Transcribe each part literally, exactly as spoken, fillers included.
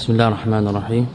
بسم الله الرحمن الرحيم.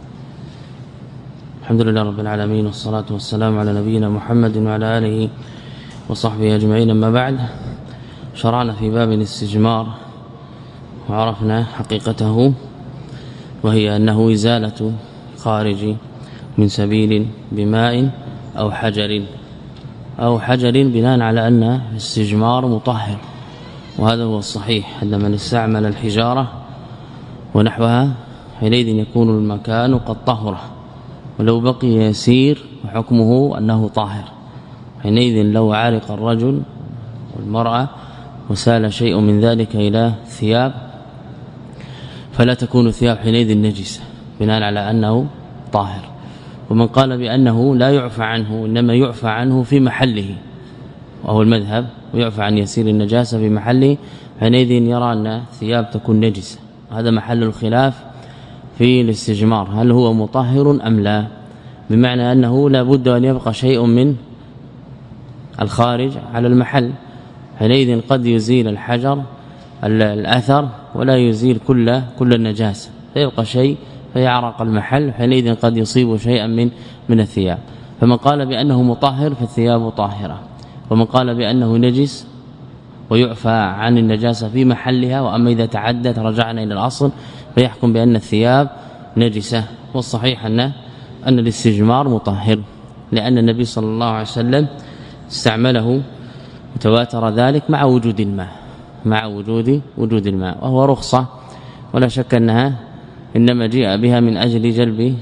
الحمد لله رب العالمين، والصلاة والسلام على نبينا محمد وعلى آله وصحبه أجمعين. أما بعد، شرعنا في باب الاستجمار وعرفنا حقيقته، وهي أنه إزالة خارج من سبيل بماء أو حجر أو حجر بناء على أن الاستجمار مطهر، وهذا هو الصحيح. عندما نستعمل الحجارة ونحوها حينئذ يكون المكان قد طهره، ولو بقي يسير وحكمه أنه طاهر. حينئذ لو عارق الرجل والمرأة وسال شيء من ذلك إلى ثياب فلا تكون الثياب حينئذ نجسة بناء على أنه طاهر. ومن قال بأنه لا يعفى عنه إنما يعفى عنه في محله، وهو المذهب، ويعفى عن يسير النجاسة في محله، حينئذ يرى أن الثياب تكون نجسة. هذا محل الخلاف في الاستجمار، هل هو مطهر أم لا، بمعنى أنه لا بد أن يبقى شيء من الخارج على المحل. حينئذ قد يزيل الحجر الأثر ولا يزيل كل كل النجاسة، فيبقى شيء فيعرق المحل، حينئذ قد يصيب شيئا من من الثياب. فمن قال بأنه مطهر فالثياب طاهرة، ومن قال بأنه نجس ويعفى عن النجاسة في محلها، وأما إذا تعدت رجعنا إلى الأصل فيحكم بأن الثياب نجسة. والصحيح أن أن الاستجمار مطهر، لأن النبي صلى الله عليه وسلم استعمله وتواتر ذلك مع وجود الماء مع وجود وجود الماء وهو رخصة، ولا شك أنها إنما جاء بها من أجل جلب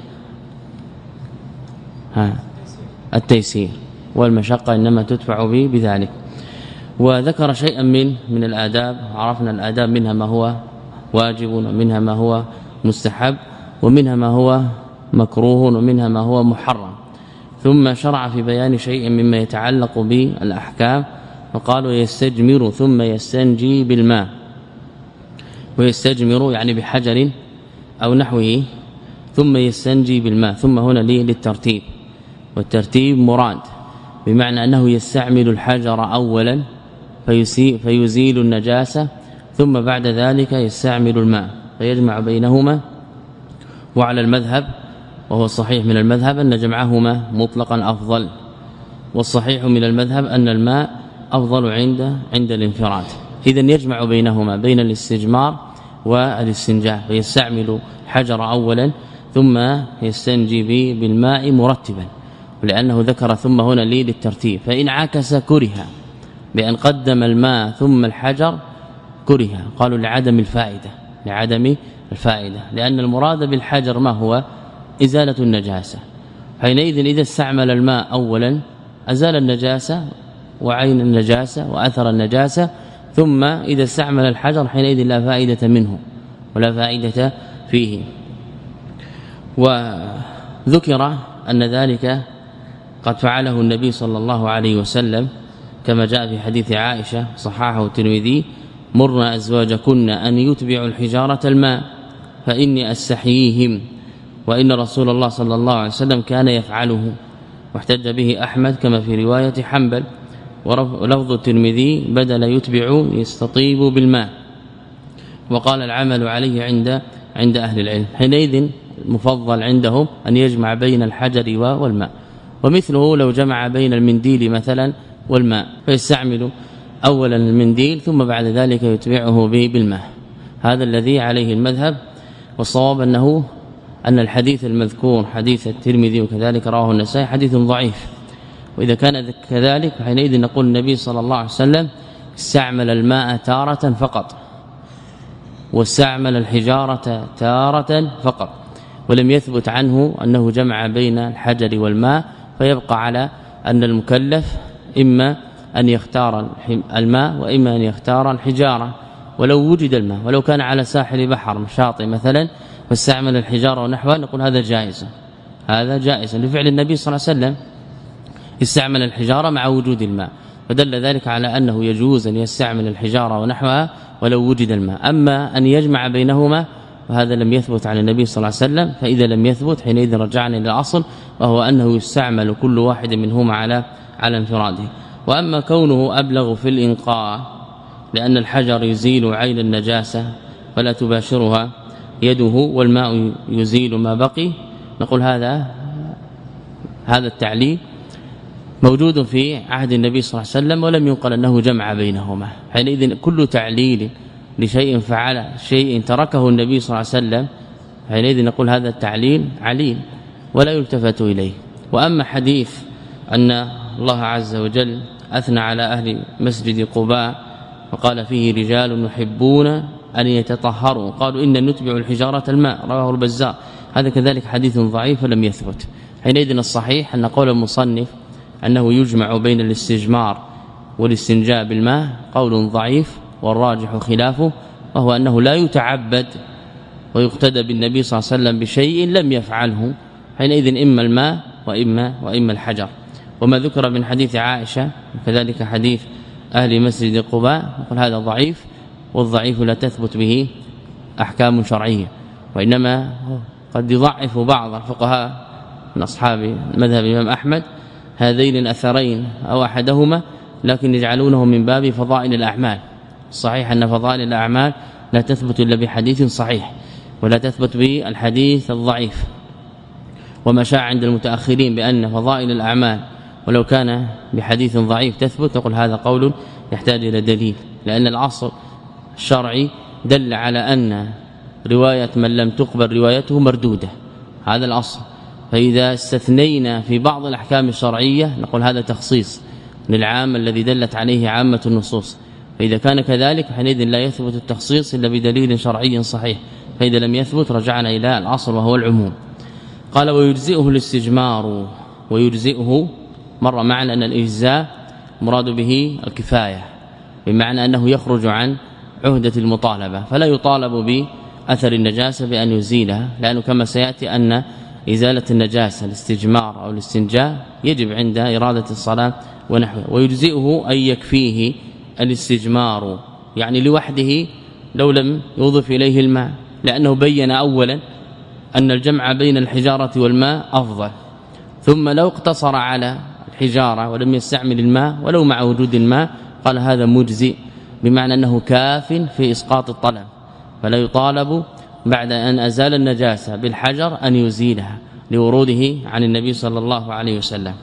ها التيسير، والمشقة إنما تدفع به بذلك. وذكر شيئا من من الآداب، عرفنا الآداب منها ما هو واجب، ومنها ما هو مستحب، ومنها ما هو مكروه، ومنها ما هو محرم. ثم شرع في بيان شيء مما يتعلق بالأحكام، فقالوا يستجمر ثم يستنجي بالماء. ويستجمر يعني بحجر أو نحوه ثم يستنجي بالماء، ثم هنا ليه للترتيب، والترتيب مراد بمعنى أنه يستعمل الحجر أولا فيزيل النجاسة، ثم بعد ذلك يستعمل الماء فيجمع بينهما. وعلى المذهب، وهو الصحيح من المذهب، أن جمعهما مطلقا أفضل، والصحيح من المذهب أن الماء أفضل عند عند الانفراد. إذن يجمع بينهما بين الاستجمار والاستنجاء، فيستعمل حجر أولا ثم يستنجي بالماء مرتبا، ولأنه ذكر ثم هنا لي للترتيب. فإن عكس كره بأن قدم الماء ثم الحجر كره، قالوا لعدم الفائدة لعدم الفائدة لأن المراد بالحجر ما هو؟ إزالة النجاسة. حينئذ إذا استعمل الماء أولا أزال النجاسة وعين النجاسة وأثر النجاسة، ثم إذا استعمل الحجر حينئذ لا فائدة منه ولا فائدة فيه. وذكر أن ذلك قد فعله النبي صلى الله عليه وسلم كما جاء في حديث عائشة صححه الترمذي: مرنا أزواجكن أن يتبعوا الحجارة الماء فإني أستحييهم، وإن رسول الله صلى الله عليه وسلم كان يفعله. واحتج به أحمد كما في رواية حنبل. ولفظ الترمذي بدل يتبع يستطيب بالماء، وقال العمل عليه عند عند أهل العلم. حينئذ المفضل عندهم أن يجمع بين الحجر والماء، ومثله لو جمع بين المنديل مثلا والماء فيستعمل أولا المنديل ثم بعد ذلك يتبعه به بالماء. هذا الذي عليه المذهب، والصواب أنه أن الحديث المذكور حديث الترمذي وكذلك رواه النسائي حديث ضعيف. وإذا كان كذلك فحينئذ نقول النبي صلى الله عليه وسلم استعمل الماء تارة فقط، واستعمل الحجارة تارة فقط، ولم يثبت عنه أنه جمع بين الحجر والماء. فيبقى على أن المكلف إما أن يختار الماء وإما أن يختار الحجارة، ولو وجد الماء، ولو كان على ساحل بحر شاطئ مثلا فاستعمل الحجارة ونحوها، نقول هذا جائز هذا جائز لفعل النبي صلى الله عليه وسلم، استعمل الحجارة مع وجود الماء، فدل ذلك على أنه يجوز أن يستعمل الحجارة ونحوها ولو وجد الماء. أما أن يجمع بينهما فهذا لم يثبت عن النبي صلى الله عليه وسلم. فإذا لم يثبت حينئذ رجعنا إلى الأصل، وهو أنه يستعمل كل واحد منهما على على انفراده. وأما كونه أبلغ في الإنقاء لأن الحجر يزيل عين النجاسة فلا تباشرها، يده والماء يزيل ما بقي، نقول هذا هذا التعليل موجود في عهد النبي صلى الله عليه وسلم ولم ينقل أنه جمع بينهما. حينئذ كل تعليل لشيء فعل شيء تركه النبي صلى الله عليه وسلم حينئذ نقول هذا التعليل عليل ولا يلتفت إليه. وأما حديث أن الله عز وجل أثنى على أهل مسجد قباء وقال فيه رجال يحبون أن يتطهروا قالوا إن نتبع الحجارة الماء، رواه البزار، هذا كذلك حديث ضعيف لم يثبت. حينئذ الصحيح أن قول المصنف أنه يجمع بين الاستجمار والاستنجاء بالماء قول ضعيف، والراجح خلافه، وهو أنه لا يتعبد ويقتدى بالنبي صلى الله عليه وسلم بشيء لم يفعله، حينئذ إما الماء وإما, وإما الحجر. وما ذكر من حديث عائشة وكذلك حديث أهل مسجد قباء نقول هذا ضعيف، والضعيف لا تثبت به أحكام شرعية، وإنما قد يضعف بعض الفقهاء من أصحاب مذهب الإمام أحمد هذين الأثرين أو أحدهما، لكن يجعلونه من باب فضائل الأعمال. صحيح أن فضائل الأعمال لا تثبت إلا بحديث صحيح ولا تثبت به الحديث الضعيف. وما شاع عند المتأخرين بأن فضائل الأعمال ولو كان بحديث ضعيف تثبت، نقول هذا قول يحتاج إلى دليل، لأن الأصل الشرعي دل على أن رواية من لم تقبل روايته مردودة، هذا الأصل. فإذا استثنينا في بعض الأحكام الشرعية نقول هذا تخصيص للعام الذي دلت عليه عامة النصوص، فإذا كان كذلك حينئذ لا يثبت التخصيص إلا بدليل شرعي صحيح، فإذا لم يثبت رجعنا إلى الأصل وهو العموم. قال ويجزئه الاستجمار، ويجزئه مر معنى أن الإجزاء مراد به الكفاية، بمعنى أنه يخرج عن عهدة المطالبة، فلا يطالب بأثر النجاسة بأن يزيلها، لأنه كما سيأتي أن إزالة النجاسة الاستجمار أو الاستنجاء يجب عند إرادة الصلاة ونحوه. ويجزئه أن يكفيه الاستجمار، يعني لوحده لو لم يضف إليه الماء، لأنه بين أولا أن الجمع بين الحجارة والماء أفضل، ثم لو اقتصر على الحجارة ولم يستعمل الماء ولو مع وجود الماء قال هذا مجزئ، بمعنى أنه كاف في إسقاط الطلب، فلا يطالب بعد أن أزال النجاسة بالحجر أن يزيلها لوروده عن النبي صلى الله عليه وسلم.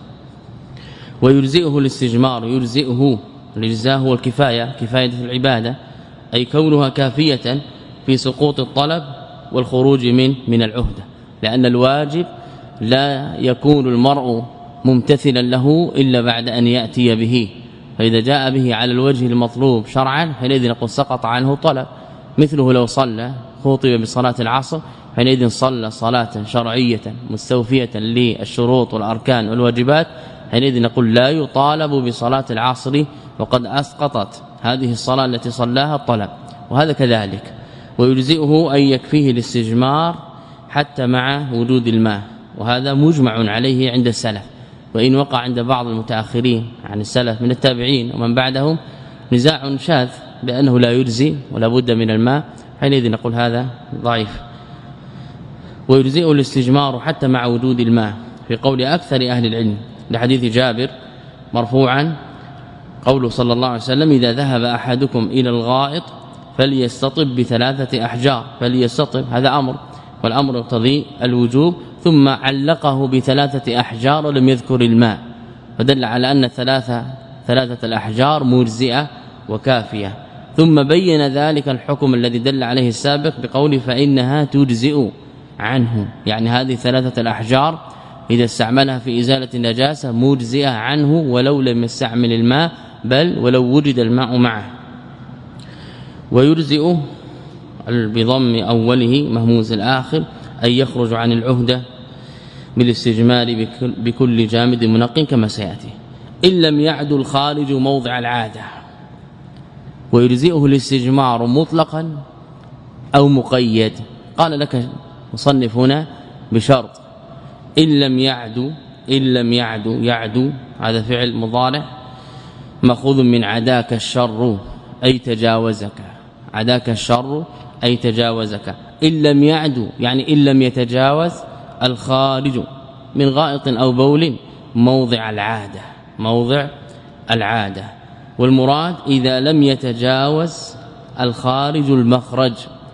ويجزئه الاستجمار، يجزئه الإجزاء هو الكفاية، كفاية في العبادة، أي كونها كافية في سقوط الطلب والخروج من من العهدة، لأن الواجب لا يكون المرء ممتثلا له إلا بعد أن يأتي به، فإذا جاء به على الوجه المطلوب شرعا حينئذ نقول سقط عنه طلب. مثله لو صلى خطب بصلاة العصر حينئذ صلى صلاة شرعية مستوفية للشروط والأركان والواجبات، حينئذ نقول لا يطالب بصلاة العصر وقد أسقطت هذه الصلاة التي صلاها الطلب، وهذا كذلك. ويجزئه أن يكفيه الاستجمار حتى مع وجود الماء، وهذا مجمع عليه عند السلف، وإن وقع عند بعض المتأخرين عن السلف من التابعين ومن بعدهم نزاع شاذ بأنه لا يجزي ولا بد من الماء، حينئذ نقول هذا ضعيف. ويجزئه الاستجمار حتى مع وجود الماء في قول أكثر أهل العلم، لحديث جابر مرفوعا قوله صلى الله عليه وسلم إذا ذهب أحدكم إلى الغائط فليستطب بثلاثة أحجار، فليستطب هذا أمر، والأمر يقتضي الوجوب، ثم علقه بثلاثة أحجار ولم يذكر الماء، فدل على أن ثلاثة ثلاثة الأحجار مجزئة وكافية، ثم بين ذلك الحكم الذي دل عليه السابق بقوله فإنها تجزئ عنه، يعني هذه ثلاثة الأحجار إذا استعملها في إزالة النجاسة مجزئة عنه ولو لم يستعمل الماء، بل ولو وجد الماء معه. ويجزئ بضم أوله مهموز الآخر أن يخرج عن العهدة بالاستجمار بكل جامد منق كما سيأتي، إن لم يعد الخارج موضع العادة. ويجزئه الاستجمار مطلقا أو مقيد، قال لك مصنف هنا بشرط إن لم يعد، إن لم يعد يعد هذا فعل مضارع مأخوذ من عداك الشر أي تجاوزك، عداك الشر أي تجاوزك، إن لم يعد يعني إن لم يتجاوز الخارج من غائط أو بول موضع العادة، موضع العادة. والمراد إذا لم يتجاوز الخارج المخرج،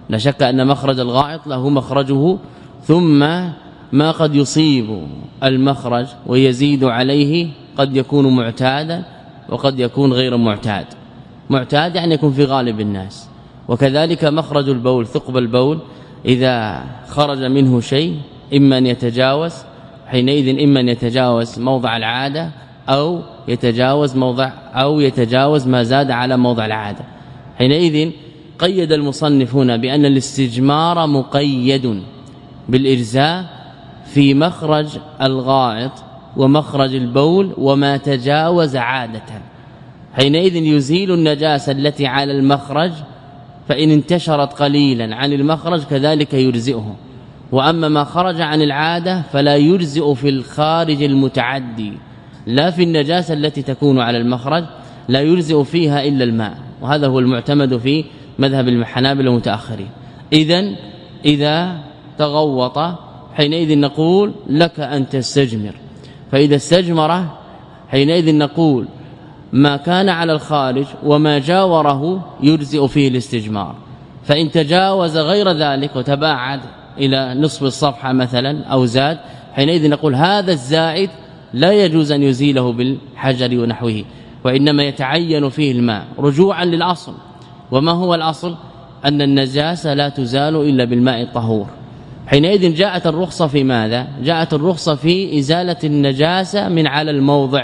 لا شك أن مخرج الغائط له مخرجه ثم ما قد يصيب المخرج ويزيد عليه قد يكون معتادا وقد يكون غير معتاد. معتاد يعني يكون في غالب الناس. وكذلك مخرج البول ثقب البول إذا خرج منه شيء إما أن يتجاوز حينئذ إما أن يتجاوز موضع العادة أو يتجاوز موضع أو يتجاوز ما زاد على موضع العادة. حينئذ قيد المصنفون بأن الاستجمار مقيد بالإرزاء في مخرج الغائط ومخرج البول وما تجاوز عادة. حينئذ يزيل النجاسة التي على المخرج فإن انتشرت قليلا عن المخرج كذلك يرزئه. وأما ما خرج عن العادة فلا يرزئ في الخارج المتعدي لا في النجاسة التي تكون على المخرج لا يرزئ فيها إلا الماء. وهذا هو المعتمد في مذهب الحنابلة المتأخرين. إذن إذا تغوط حينئذ نقول لك أن تستجمر. فإذا استجمر حينئذ نقول ما كان على الخارج وما جاوره يجزئ فيه الاستجمار. فإن تجاوز غير ذلك وتباعد إلى نصف الصفحة مثلا أو زاد حينئذ نقول هذا الزائد لا يجوز أن يزيله بالحجر ونحوه وإنما يتعين فيه الماء رجوعا للأصل. وما هو الأصل؟ أن النجاسة لا تزال إلا بالماء الطهور. حينئذ جاءت الرخصة في ماذا؟ جاءت الرخصة في إزالة النجاسة من على الموضع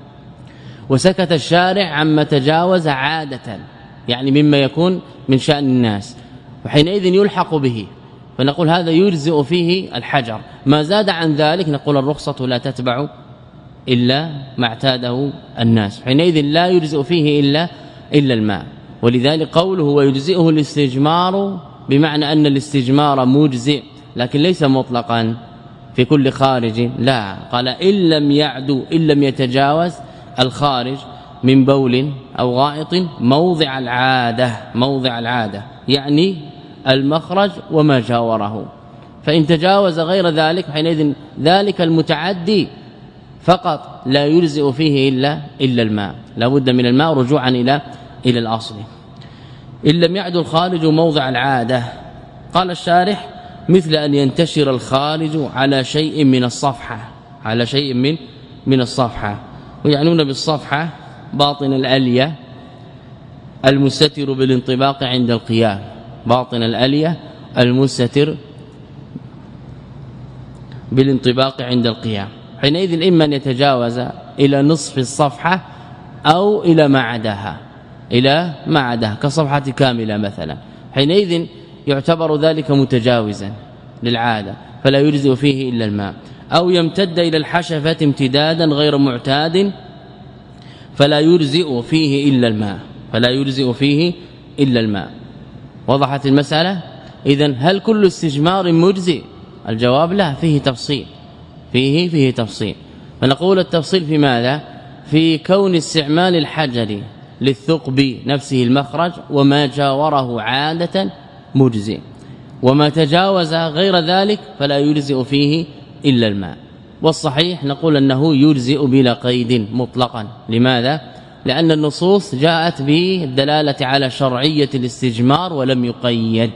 وسكت الشارع عما تجاوز عادة يعني مما يكون من شأن الناس وحينئذ يلحق به فنقول هذا يجزئ فيه الحجر. ما زاد عن ذلك نقول الرخصة لا تتبع إلا ما اعتاده الناس حينئذ لا يجزئ فيه إلا إلا الماء. ولذلك قوله ويجزئه الاستجمار بمعنى أن الاستجمار مجزئ لكن ليس مطلقا في كل خارج لا. قال إن لم يعدو إن لم يتجاوز الخارج من بول أو غائط موضع العادة موضع العادة يعني المخرج وما جاوره. فإن تجاوز غير ذلك حينئذ ذلك المتعدي فقط لا يجزئ فيه إلا إلا الماء لا بد من الماء رجوعا إلى إلى الأصل. إن لم يعد الخارج موضع العادة قال الشارح مثل أن ينتشر الخارج على شيء من الصفحة على شيء من من الصفحة. ويعنون بالصفحة باطن الألية المستتر بالانطباق عند القيام باطن الألية المستتر بالانطباق عند القيام. حينئذ إما أن يتجاوز إلى نصف الصفحة أو إلى ما عداها إلى ما عداها كصفحة كاملة مثلا حينئذ يعتبر ذلك متجاوزا للعادة فلا يجزئ فيه إلا الماء. أو يمتد إلى الحشفة امتدادا غير معتاد فلا يجزئ فيه إلا الماء فلا يجزئ فيه إلا الماء. وضحت المسألة؟ إذن هل كل استجمار مجزئ؟ الجواب لا فيه تفصيل فيه فيه تفصيل. فنقول التفصيل في ماذا؟ في كون استعمال الحجر للثقب نفسه المخرج وما جاوره عادة مجزئ وما تجاوز غير ذلك فلا يجزئ فيه إلا الماء. والصحيح نقول أنه يجزئ بلا قيد مطلقا. لماذا؟ لأن النصوص جاءت بالدلالة على شرعية الاستجمار ولم يقيد.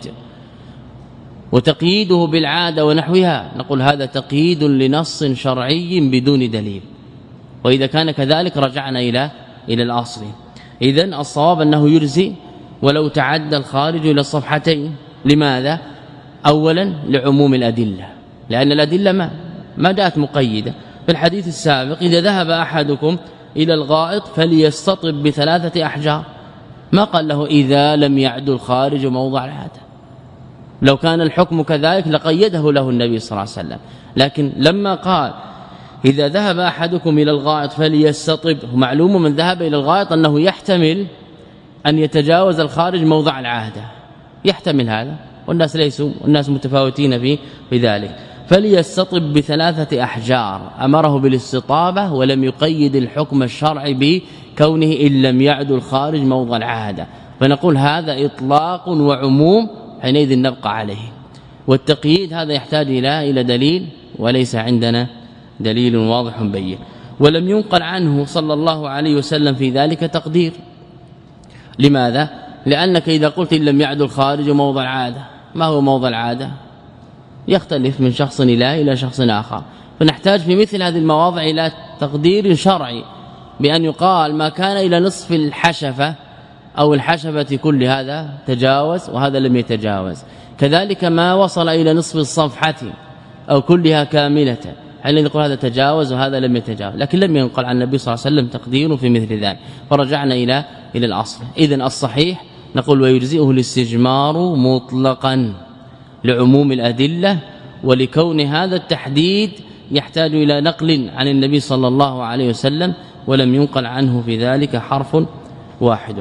وتقييده بالعادة ونحوها نقول هذا تقييد لنص شرعي بدون دليل. وإذا كان كذلك رجعنا إلى إلى الأصل. إذن الصواب أنه يجزئ ولو تعدى الخارج إلى الصفحتين. لماذا؟ أولا لعموم الأدلة لأن الأدلة ما ما جاءت مقيدة. في الحديث السابق إذا ذهب أحدكم إلى الغائط فليستطب بثلاثة أحجار ما قال له إذا لم يعد الخارج موضع العادة. لو كان الحكم كذلك لقيده له النبي صلى الله عليه وسلم. لكن لما قال إذا ذهب أحدكم إلى الغائط فليستطب معلوم من ذهب إلى الغائط أنه يحتمل أن يتجاوز الخارج موضع العادة يحتمل هذا والناس ليسوا الناس متفاوتين في في ذلك. فليستطب بثلاثة أحجار أمره بالاستطابة ولم يقيد الحكم الشرعي بكونه إن لم يعد الخارج موضع العادة. فنقول هذا إطلاق وعموم حينئذ نبقى عليه. والتقييد هذا يحتاج إلى إلى دليل وليس عندنا دليل واضح بين. ولم ينقل عنه صلى الله عليه وسلم في ذلك تقدير. لماذا؟ لأنك إذا قلت إن لم يعد الخارج موضع العادة، ما هو موضع العادة؟ يختلف من شخص إلى إلى شخص آخر، فنحتاج في مثل هذه المواضع إلى تقدير شرعي بأن يقال ما كان إلى نصف الحشفة أو الحشفة كل هذا تجاوز وهذا لم يتجاوز، كذلك ما وصل إلى نصف الصفحة أو كلها كاملة حين نقول هذا تجاوز وهذا لم يتجاوز، لكن لم ينقل عن النبي صلى الله عليه وسلم تقديره في مثل ذلك، فرجعنا إلى إلى الأصل. إذن الصحيح نقول ويجزئه الاستجمار مطلقا لعموم الأدلة، ولكون هذا التحديد يحتاج إلى نقل عن النبي صلى الله عليه وسلم ولم ينقل عنه في ذلك حرف واحد.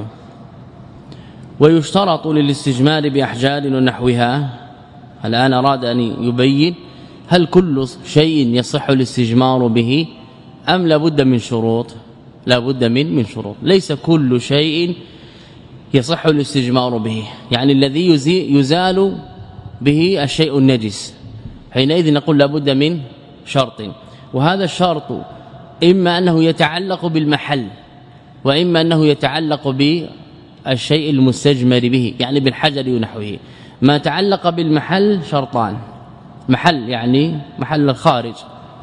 ويشترط للاستجمار بأحجار ونحوها. الآن أراد أن يبين هل كل شيء يصح الاستجمار به أم لابد من شروط؟ لابد من من شروط. ليس كل شيء يصح الاستجمار به، يعني الذي يزال به الشيء النجس، حينئذ نقول لابد من شرط، وهذا الشرط إما أنه يتعلق بالمحل وإما أنه يتعلق بالشيء المستجمر به، يعني بالحجر ونحوه. ما تعلق بالمحل شرطان، محل يعني محل الخارج،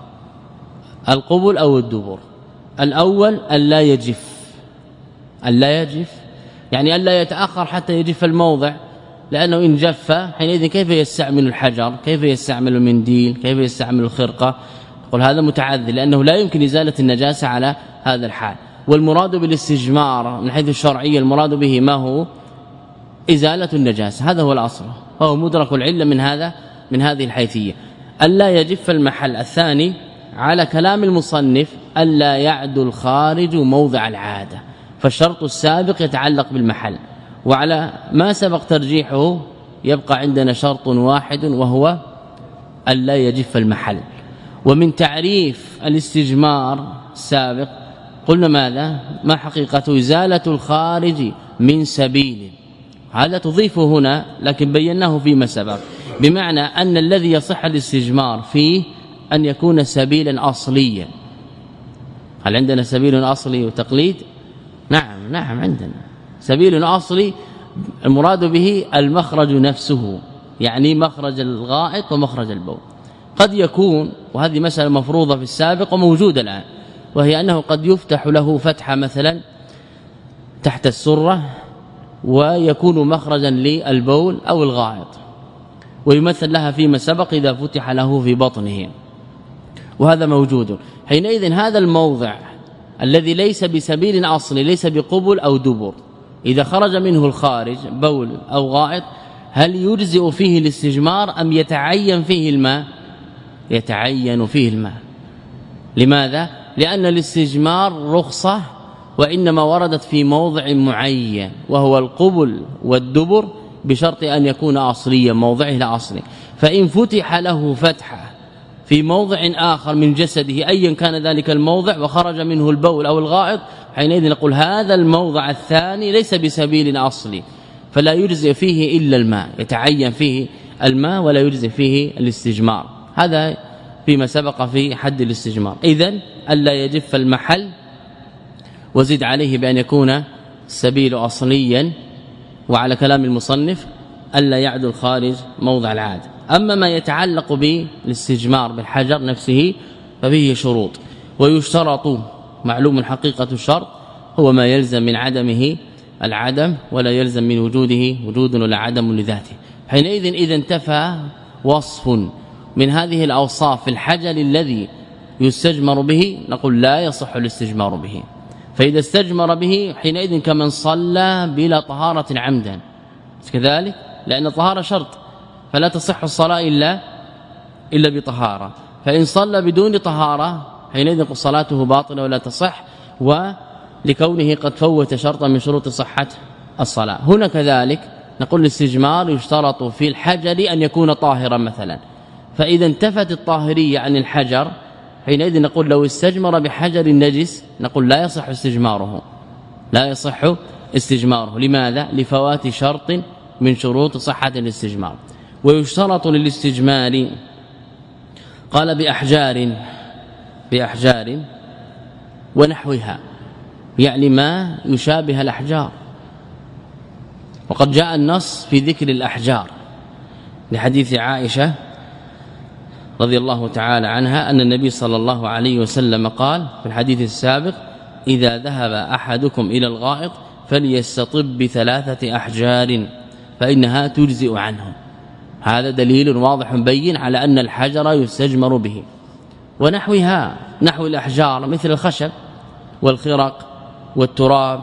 القبل أو الدبر. الأول ألا يجف، ألا يجف يعني ألا يتأخر حتى يجف الموضع، لأنه إن جف حينئذ كيف يستعمل الحجر، كيف يستعمل المنديل، كيف يستعمل الخرقة؟ نقول هذا متعذر، لأنه لا يمكن إزالة النجاسة على هذا الحال. والمراد بالاستجمار من حيث الشرعية المراد به ما هو؟ إزالة النجاسة، هذا هو الأصل، وهو مدرك العلة من هذا من هذه الحيثية. ألا يجف المحل. الثاني على كلام المصنف ألا يعد الخارج موضع العادة، فالشرط السابق يتعلق بالمحل، وعلى ما سبق ترجيحه يبقى عندنا شرط واحد وهو ألا يجف المحل. ومن تعريف الاستجمار السابق قلنا ماذا؟ ما حقيقة؟ إزالة الخارج من سبيل، هذا تضيفه هنا لكن بيناه فيما سبق، بمعنى أن الذي يصح الاستجمار فيه أن يكون سبيلا أصليا. هل عندنا سبيل أصلي وتقليد؟ نعم نعم عندنا سبيل أصلي، المراد به المخرج نفسه، يعني مخرج الغائط ومخرج البول. قد يكون، وهذه مسألة مفروضة في السابق وموجودة الآن، وهي أنه قد يفتح له فتحة مثلا تحت السرة ويكون مخرجا للبول أو الغائط، ويمثل لها فيما سبق إذا فتح له في بطنه، وهذا موجود. حينئذ هذا الموضع الذي ليس بسبيل أصلي، ليس بقبل أو دبر، إذا خرج منه الخارج بول أو غائط، هل يجزئ فيه الاستجمار أم يتعين فيه الماء؟ يتعين فيه الماء. لماذا؟ لأن الاستجمار رخصة، وإنما وردت في موضع معين وهو القبل والدبر، بشرط أن يكون أصليا، موضعه الأصلي. فإن فتح له فتحة في موضع آخر من جسده أيا كان ذلك الموضع وخرج منه البول أو الغائط، حينئذ نقول هذا الموضع الثاني ليس بسبيل أصلي، فلا يجزئ فيه إلا الماء، يتعين فيه الماء ولا يجزئ فيه الاستجمار. هذا فيما سبق في حد الاستجمار. إذن ألا يجف المحل، وزد عليه بأن يكون السبيل أصليا، وعلى كلام المصنف ألا يعد الخارج موضع العادة. أما ما يتعلق بالاستجمار بالحجر نفسه ففيه شروط، ويشترط، معلوم حقيقة الشرط هو ما يلزم من عدمه العدم ولا يلزم من وجوده وجود ولا عدم لذاته. حينئذ إذا انتفى وصف من هذه الأوصاف في الحجر الذي يستجمر به نقول لا يصح الاستجمار به. فإذا استجمر به حينئذ كمن صلى بلا طهارة عمدا كذلك، لأن الطهارة شرط، فلا تصح الصلاة إلا إلا بطهارة. فإن صلى بدون طهارة حينئذ صلاته باطلة ولا تصح، ولكونه قد فوت شرطا من شروط صحة الصلاة. هنا كذلك نقول الاستجمار يشترط في الحجر أن يكون طاهرا مثلا، فإذا انتفت الطاهرية عن الحجر حينئذ نقول لو استجمر بحجر النجس نقول لا يصح استجماره، لا يصح استجماره. لماذا؟ لفوات شرط من شروط صحة الاستجمار. ويشترط للاستجمار قال بأحجار بأحجار ونحوها، يعني ما يشابه الأحجار. وقد جاء النص في ذكر الأحجار لحديث عائشة رضي الله تعالى عنها أن النبي صلى الله عليه وسلم قال في الحديث السابق إذا ذهب أحدكم إلى الغائط فليستطب بثلاثة أحجار فإنها تجزئ عنه. هذا دليل واضح بين على أن الحجر يستجمر به. ونحوها نحو الأحجار مثل الخشب والخرق والتراب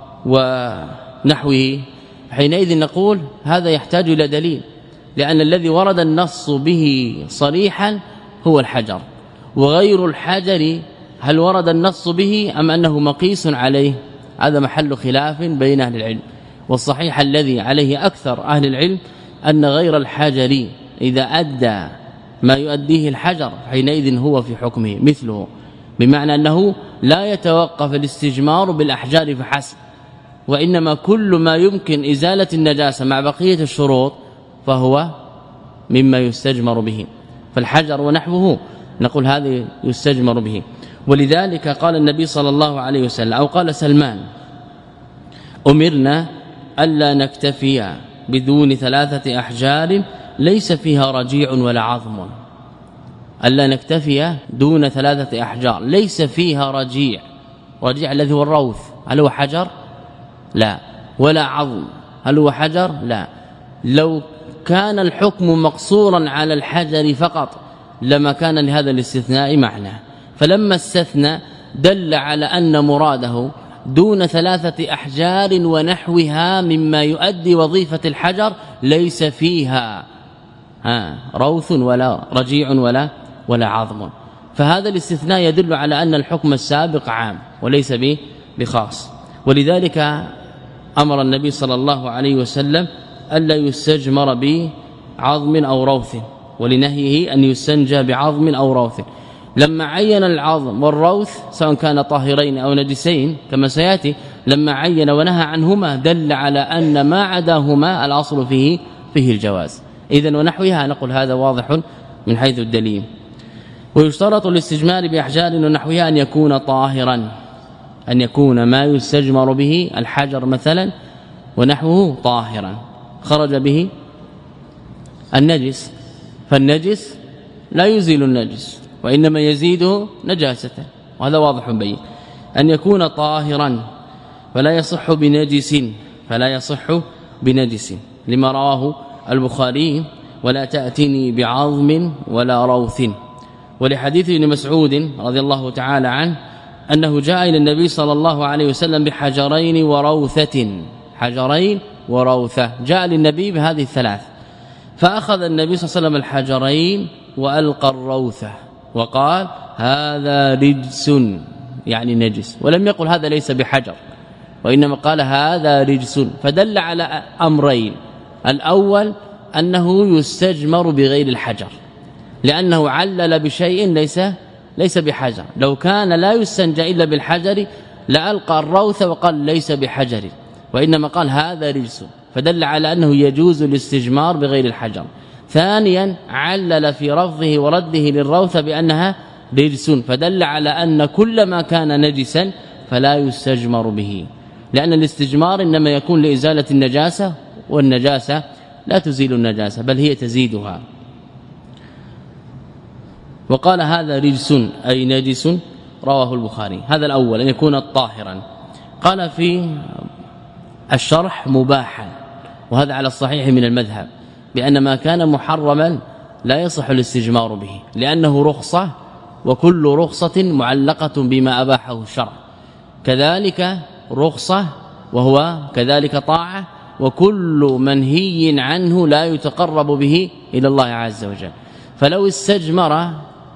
ونحوه، حينئذ نقول هذا يحتاج إلى دليل، لأن الذي ورد النص به صريحا هو الحجر، وغير الحجر هل ورد النص به أم أنه مقيس عليه؟ هذا محل خلاف بين أهل العلم، والصحيح الذي عليه أكثر أهل العلم أن غير الحجر إذا أدى ما يؤديه الحجر حينئذ هو في حكمه مثله، بمعنى أنه لا يتوقف الاستجمار بالأحجار فحسب، وإنما كل ما يمكن إزالة النجاسة مع بقية الشروط فهو مما يستجمر به. فالحجر ونحوه نقول هذا يستجمر به. ولذلك قال النبي صلى الله عليه وسلم أو قال سلمان أمرنا ألا نكتفي بدون ثلاثة أحجار ليس فيها رجيع ولا عظم. ألا نكتفي دون ثلاثة أحجار ليس فيها رجيع، رجيع الذي هو الروث، هل هو حجر؟ لا. ولا عظم، هل هو حجر؟ لا. لو كان الحكم مقصورا على الحجر فقط لما كان لهذا الاستثناء معنى، فلما استثنى دل على أن مراده دون ثلاثة أحجار ونحوها مما يؤدي وظيفة الحجر ليس فيها ها روث ولا رجيع ولا ولا عظم. فهذا الاستثناء يدل على أن الحكم السابق عام وليس به بخاص. ولذلك أمر النبي صلى الله عليه وسلم ألا يستجمر بعظم أو روث، ولنهيه أن يستنجى بعظم أو روث. لما عين العظم والروث سواء كان طاهرين أو نجسين كما سياتي، لما عين ونهى عنهما دل على أن ما عداهما الأصل فيه فيه الجواز. إذن ونحوها نقول هذا واضح من حيث الدليل. ويشترط الاستجمار بأحجار ونحوها أن يكون طاهرا، أن يكون ما يستجمر به الحجر مثلا ونحوه طاهرا خرج به النجس، فالنجس لا يزيل النجس وإنما يزيده نجاسة، وهذا واضح بين. أن يكون طاهرا فلا يصح بنجس، فلا يصح بنجس لما رواه البخاري ولا تأتني بعظم ولا روث. ولحديث ابن مسعود رضي الله تعالى عنه أنه جاء إلى النبي صلى الله عليه وسلم بحجرين وروثة، حجرين وروثة، جاء للنبي بهذه الثلاث، فأخذ النبي صلى الله عليه وسلم الحجرين وألقى الروثة وقال هذا رجس يعني نجس، ولم يقل هذا ليس بحجر، وإنما قال هذا رجس، فدل على أمرين. الأول أنه يستجمر بغير الحجر لأنه علل بشيء ليس ليس بحجر، لو كان لا يستنجى إلا بالحجر لألقى الروث وقال ليس بحجر، وإنما قال هذا رجس، فدل على أنه يجوز الاستجمار بغير الحجر. ثانيا علل في رفضه ورده للروث بأنها رجس، فدل على أن كل ما كان نجسا فلا يستجمر به، لأن الاستجمار إنما يكون لإزالة النجاسة، والنجاسة لا تزيل النجاسة بل هي تزيدها. وقال هذا رجس أي نجس رواه البخاري. هذا الأول أن يكون طاهرا. قال في الشرح مباحا، وهذا على الصحيح من المذهب، بأن ما كان محرما لا يصح الاستجمار به لأنه رخصة، وكل رخصة معلقة بما أباحه الشرع، كذلك رخصة وهو كذلك طاعة، وكل منهي عنه لا يتقرب به إلى الله عز وجل. فلو استجمر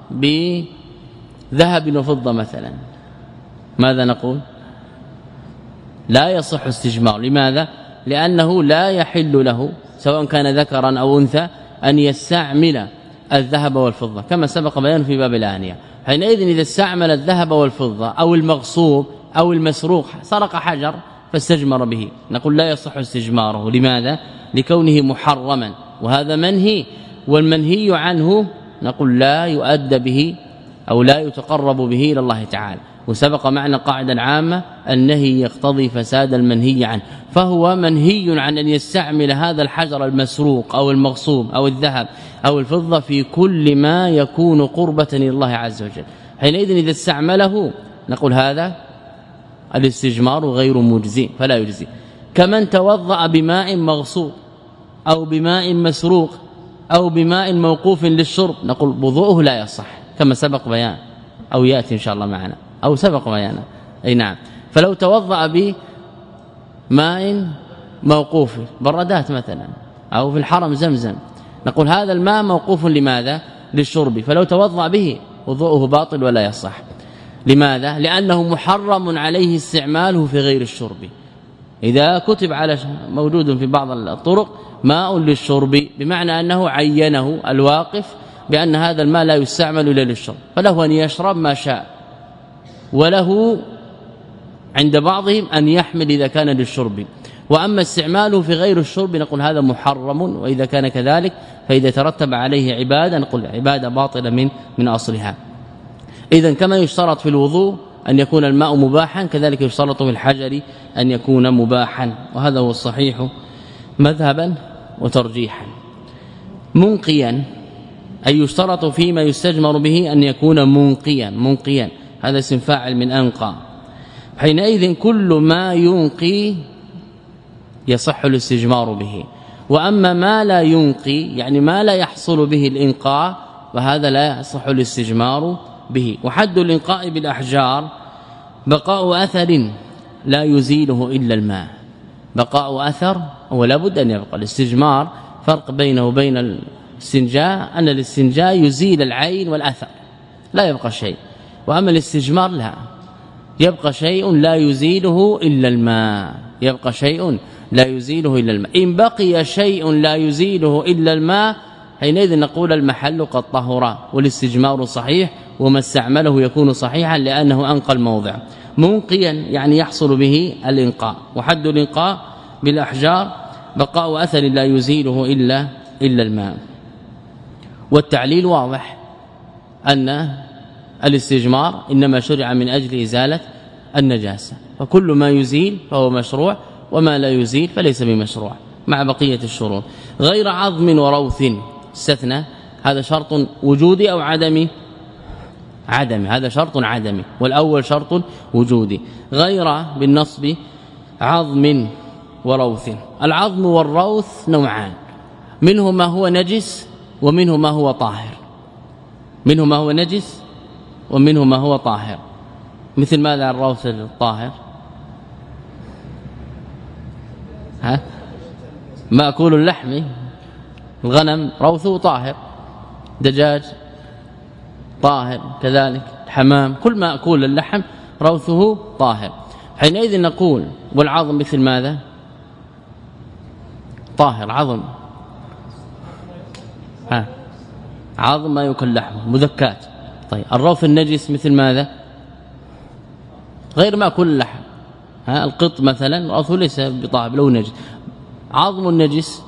بذهب وفضة مثلا ماذا نقول؟ لا يصح استجمار. لماذا؟ لأنه لا يحل له سواء كان ذكرا أو أنثى أن يستعمل الذهب والفضة كما سبق بيان في باب الآنية. حينئذ إذا استعمل الذهب والفضة أو المغصوب أو المسروق، سرق حجر فاستجمر به، نقول لا يصح استجماره. لماذا؟ لكونه محرما، وهذا منهي، والمنهي عنه نقول لا يؤدى به أو لا يتقرب به إلى الله تعالى. وسبق معنا قاعدة عامة النهي يقتضي فساد المنهي عنه، فهو منهي عن أن يستعمل هذا الحجر المسروق أو المغصوب أو الذهب أو الفضة في كل ما يكون قربة إلى الله عز وجل. حينئذ إذا استعمله نقول هذا الاستجمار غير مجزي فلا يجزي. كمن توضأ بماء مغصوب أو بماء مسروق أو بماء موقوف للشرب نقول وضوءه لا يصح كما سبق بيان أو يأتي إن شاء الله معنا أو سبق بيانا. أي نعم. فلو توضأ بماء موقوف بردات مثلا أو في الحرم زمزم نقول هذا الماء موقوف لماذا؟ للشرب، فلو توضأ به وضوءه باطل ولا يصح. لماذا؟ لأنه محرم عليه استعماله في غير الشرب. إذا كتب على موجود في بعض الطرق ماء للشرب بمعنى أنه عينه الواقف بأن هذا الماء لا يستعمل إلا للشرب، فله أن يشرب ما شاء، وله عند بعضهم أن يحمل إذا كان للشرب. وأما استعماله في غير الشرب نقول هذا محرم، وإذا كان كذلك فإذا ترتب عليه عبادة نقول عبادة باطلة من من أصلها. إذن كما يشترط في الوضوء أن يكون الماء مباحا كذلك يشترط في الحجر أن يكون مباحا، وهذا هو الصحيح مذهبا وترجيحا. منقيا أي يشترط فيما يستجمر به أن يكون منقيا. منقيا هذا اسم فاعل من أنقى. حينئذ كل ما ينقي يصح الاستجمار به، وأما ما لا ينقي يعني ما لا يحصل به الإنقاء وهذا لا يصح الاستجمار به. وحد الإنقاء بالأحجار بقاء أثر لا يزيله إلا الماء. بقاء أثر ولا بد أن يبقى. الاستجمار فرق بينه وبين الاستنجاء أن الاستنجاء يزيل العين والأثر لا يبقى شيء، وأما الاستجمار لا يبقى شيء لا يزيله إلا الماء. يبقى شيء لا يزيله إلا الماء. إن بقي شيء لا يزيله إلا الماء حينئذ نقول المحل قد طهر والاستجمار صحيح، وما استعمله يكون صحيحا لأنه أنقى الموضع. منقيا يعني يحصل به الإنقاء. وحد الإنقاء بالأحجار بقاء أثر لا يزيله إلا إلا الماء. والتعليل واضح أن الاستجمار إنما شرع من أجل إزالة النجاسة، فكل ما يزيل فهو مشروع وما لا يزيل فليس بمشروع مع بقية الشروط. غير عظم وروث استثنى، هذا شرط وجودي أو عدمي؟ عدمي، هذا شرط عدمي، والأول شرط وجودي. غير بالنصب عظم وروث. العظم والروث نوعان، منه ما هو نجس ومنه ما هو طاهر. منه ما هو نجس ومنه ما هو طاهر. مثل ماذا الروث الطاهر؟ ها مأكول اللحم، الغنم روثه طاهر، دجاج طاهر كذلك، الحمام، كل ما أكل اللحم روثه طاهر. حينئذ نقول والعظم مثل ماذا؟ طاهر عظم. ها عظم ما يكل لحمه مذكات. طيب الروث النجس مثل ماذا؟ غير ما أكل اللحم. ها القط مثلا روثه ليس بطاهر لو نجس. عظم النجس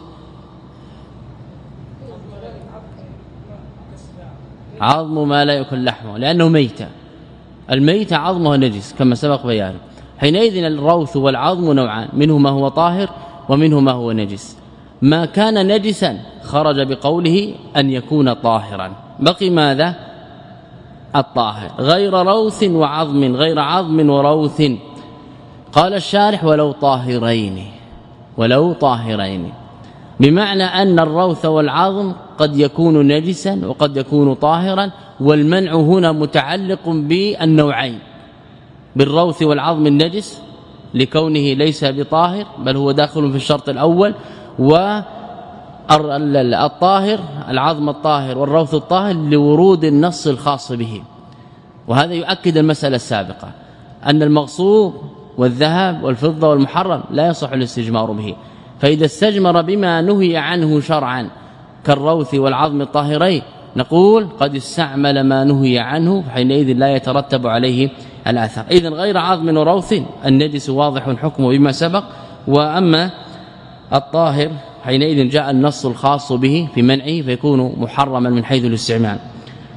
عظم ما لا يكل لحمه لأنه ميتة. الميتة عظمها نجس كما سبق بيانه. حينئذ الروث والعظم نوعان، منه ما هو طاهر ومنه ما هو نجس. ما كان نجسا خرج بقوله أن يكون طاهرا، بقي ماذا؟ الطاهر. غير روث وعظم، غير عظم وروث. قال الشارح ولو طاهرين، ولو طاهرين، بمعنى أن الروث والعظم قد يكون نجسا وقد يكون طاهرا، والمنع هنا متعلق بالنوعين، بالروث والعظم النجس لكونه ليس بطاهر بل هو داخل في الشرط الأول، والطاهر العظم الطاهر والروث الطاهر لورود النص الخاص به. وهذا يؤكد المسألة السابقة أن المغصوب والذهب والفضة والمحرم لا يصح الاستجمار به، فإذا استجمر بما نهي عنه شرعا كالروث والعظم الطاهرين نقول قد استعمل ما نهي عنه، فحينئذ لا يترتب عليه الأثر. إذن غير عظم وروث النجس واضح حكمه بما سبق، وأما الطاهر حينئذ جاء النص الخاص به في منعه فيكون محرما من حيث الاستعمال.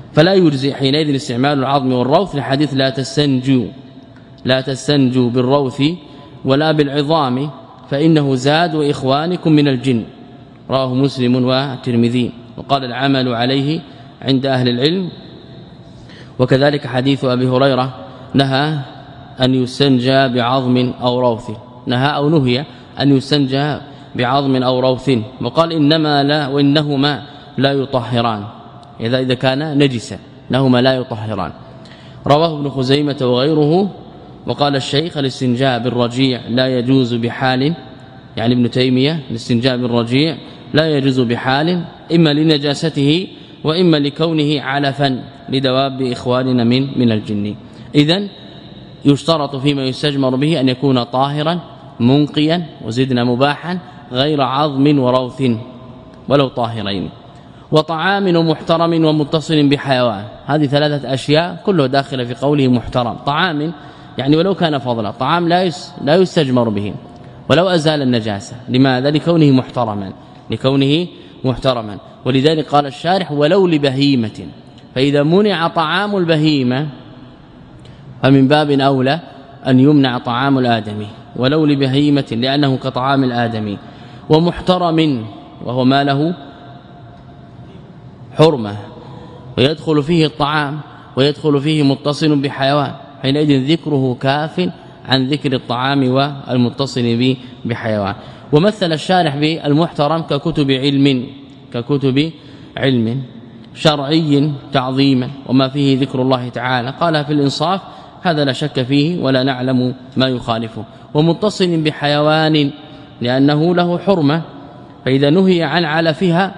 فلا يجزي حينئذ استعمال العظم والروث لحديث لا تستنجوا لا تستنجوا بالروث ولا بالعظام فإنه زاد وإخوانكم من الجن، رواه مسلم والترمذي. وقال العمل عليه عند أهل العلم. وكذلك حديث أبي هريرة نهى أن يستنجى بعظم أو روث، نهى أو نهي أن يستنجى بعظم أو روث، وقال إنما لا وإنهما لا يطهران، إذا إذا كان نجسا انهما لا يطهران. رواه ابن خزيمة وغيره. وقال الشيخ الاستنجاء بالرجيع لا يجوز بحال، يعني ابن تيمية الاستنجاء بالرجيع لا يجوز بحال، إما لنجاسته وإما لكونه علفا لدواب إخواننا من من الجن. إذن يشترط فيما يستجمر به أن يكون طاهرا منقيا وزدنا مباحا غير عظم وروث ولو طاهرين، وطعام ومحترم ومتصل بحيوان. هذه ثلاثة أشياء كله داخل في قوله محترم. طعام يعني ولو كان فضلا، طعام لا لا يستجمر به ولو أزال النجاسة. لماذا؟ لكونه محترما لكونه محترما ولذلك قال الشارح ولو لبهيمة، فإذا منع طعام البهيمة فمن باب أولى أن يمنع طعام الآدمي ولو لبهيمة لأنه كطعام الآدمي. ومحترم وهو ما له حرمة ويدخل فيه الطعام ويدخل فيه متصل بحيوان، حينئذ ذكره كاف عن ذكر الطعام والمتصل به بحيوان. ومثل الشارح بالمحترم ككتب علم ككتب علم شرعي تعظيما وما فيه ذكر الله تعالى. قال في الإنصاف هذا لا شك فيه ولا نعلم ما يخالفه. ومتصل بحيوان لأنه له حرمة، فإذا نهي عن علفها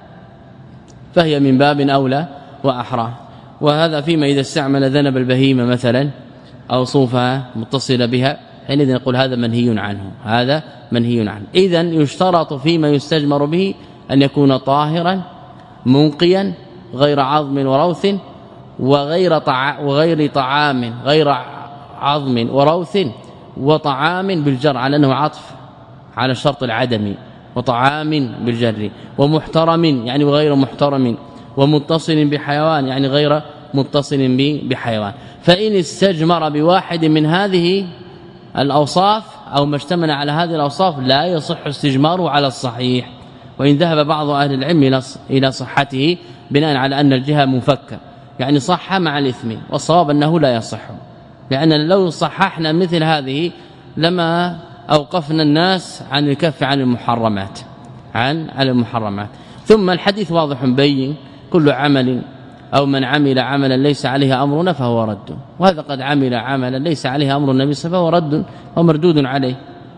فهي من باب أولى وأحرى. وهذا فيما إذا استعمل ذنب البهيمة مثلا أو صوفها متصلة بها، حينئذ نقول هذا منهي عنه هذا منهي عنه. إذن يشترط فيما يستجمر به أن يكون طاهرا منقيا غير عظم وروث وغير طع وغير طعام غير عظم وروث وطعام بالجر على أنه عطف على الشرط العدمي، وطعام بالجر. ومحترم يعني وغير محترم، ومتصل بحيوان يعني غير متصل بحيوان. فإن استجمر بواحد من هذه الأوصاف أو ما اشتمل على هذه الأوصاف لا يصح استجماره على الصحيح، وإن ذهب بعض أهل العلم إلى صحته بناء على أن الجهة مفكة، يعني صح مع الإثم، والصواب أنه لا يصح، لأن لو صححنا مثل هذه لما أوقفنا الناس عن الكف عن المحرمات عن على المحرمات. ثم الحديث واضح بين كل عمل أو من عمل عملا ليس عليه أمرنا فهو رد، وهذا قد عمل عملا ليس عليه أمر النبي صلى الله عليه وسلم فهو رد ومردود عليه.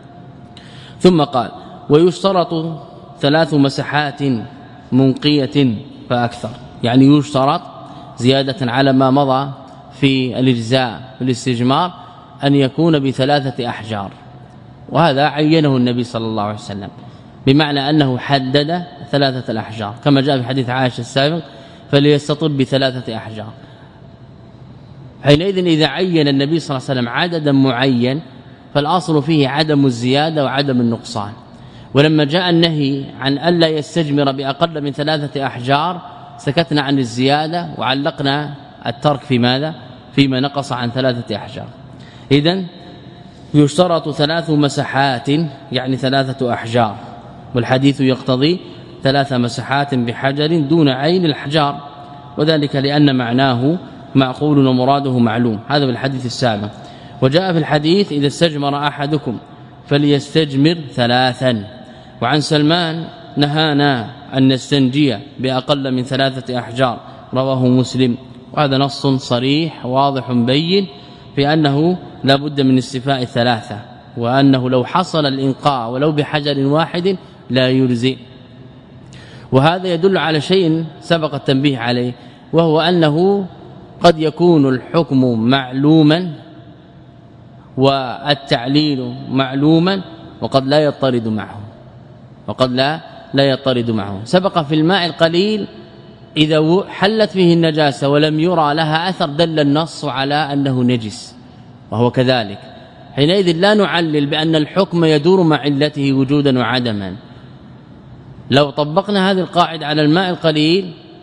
ثم قال ويشترط ثلاث مسحات منقية فأكثر، يعني يشترط زيادة على ما مضى في الإجزاء في الاستجمار أن يكون بثلاثة أحجار، وهذا عينه النبي صلى الله عليه وسلم، بمعنى أنه حدد ثلاثة الأحجار كما جاء في حديث عائشة السابق فليستطب بثلاثة أحجار. حينئذ إذا عين النبي صلى الله عليه وسلم عددا معين فالأصل فيه عدم الزيادة وعدم النقصان. ولما جاء النهي عن ألا يستجمر بأقل من ثلاثة أحجار سكتنا عن الزيادة وعلقنا الترك في ماذا؟ فيما نقص عن ثلاثة أحجار. إذن يشترط ثلاث مسحات يعني ثلاثة أحجار، والحديث يقتضي ثلاث مسحات بحجر دون عين الأحجار، وذلك لأن معناه معقول ومراده معلوم، هذا بالحديث السابق. وجاء في الحديث إذا استجمر أحدكم فليستجمر ثلاثا. وعن سلمان نهانا أن نستنجي بأقل من ثلاثة أحجار، رواه مسلم. وهذا نص صريح واضح بين في أنه لا بد من استيفاء الثلاثة، وأنه لو حصل الإنقاء ولو بحجر واحد لا يجزئ. وهذا يدل على شيء سبق التنبيه عليه، وهو أنه قد يكون الحكم معلوما والتعليل معلوما وقد لا يطرد معه وقد لا لا يطرد معه. سبق في الماء القليل إذا حلت فيه النجاسة ولم يرى لها أثر دل النص على أنه نجس، وهو كذلك. حينئذ لا نعلل بأن الحكم يدور مع علته وجودا وعدما. لو طبقنا هذه القاعدة على الماء القليل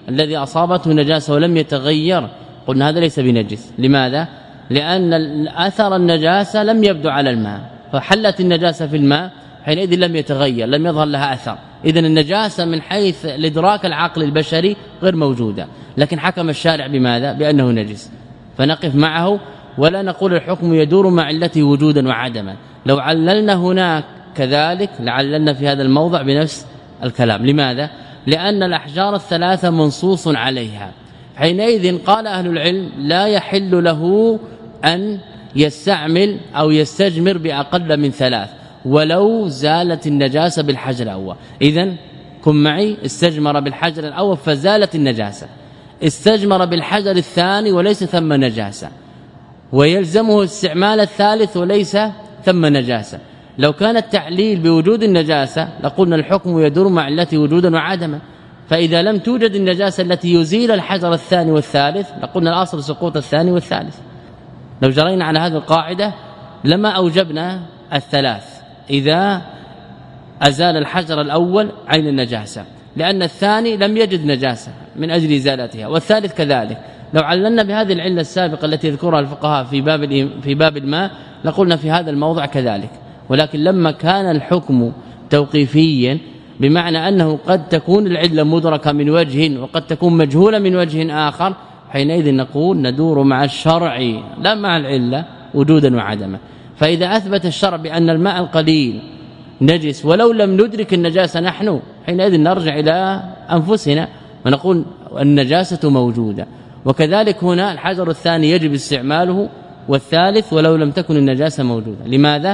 الذي أصابته نجاسة ولم يتغير قلنا هذا ليس بنجس. لماذا؟ لأن أثر النجاسة لم يبدو على الماء، فحلت النجاسة في الماء حينئذ لم يتغير، لم يظهر لها أثر. إذن النجاسة من حيث الإدراك العقل البشري غير موجودة، لكن حكم الشارع بماذا؟ بأنه نجس، فنقف معه ولا نقول الحكم يدور مع علته وجودا وعدما. لو عللنا هناك كذلك لعللنا في هذا الموضع بنفس الكلام. لماذا؟ لأن الأحجار الثلاثة منصوص عليها، حينئذ قال أهل العلم لا يحل له أن يستعمل أو يستجمر بأقل من ثلاث ولو زالت النجاسة بالحجر الأول. إذن كن معي، استجمر بالحجر الأول فزالت النجاسة، استجمر بالحجر الثاني وليس ثم نجاسة، ويلزمه استعمال الثالث وليس ثم نجاسة. لو كان التعليل بوجود النجاسة لقلنا الحكم يدور مع علته وجودا وعدما، فإذا لم توجد النجاسة التي يزيل الحجر الثاني والثالث لقلنا الأصل سقوط الثاني والثالث. لو جرينا على هذه القاعدة لما أوجبنا الثلاث إذا أزال الحجر الأول عين النجاسة، لأن الثاني لم يجد نجاسة من أجل إزالتها، والثالث كذلك. لو عللنا بهذه العلة السابقة التي يذكرها الفقهاء في باب في باب الماء لقلنا في هذا الموضع كذلك. ولكن لما كان الحكم توقيفيا بمعنى أنه قد تكون العلة مدركة من وجه وقد تكون مجهولة من وجه آخر، حينئذ نقول ندور مع الشرع لا مع العلة وجودا وعدما. فإذا أثبت الشرع بأن الماء القليل نجس ولو لم ندرك النجاسة نحن، حينئذ نرجع إلى أنفسنا ونقول النجاسة موجودة. وكذلك هنا الحجر الثاني يجب استعماله والثالث ولو لم تكن النجاسة موجودة. لماذا؟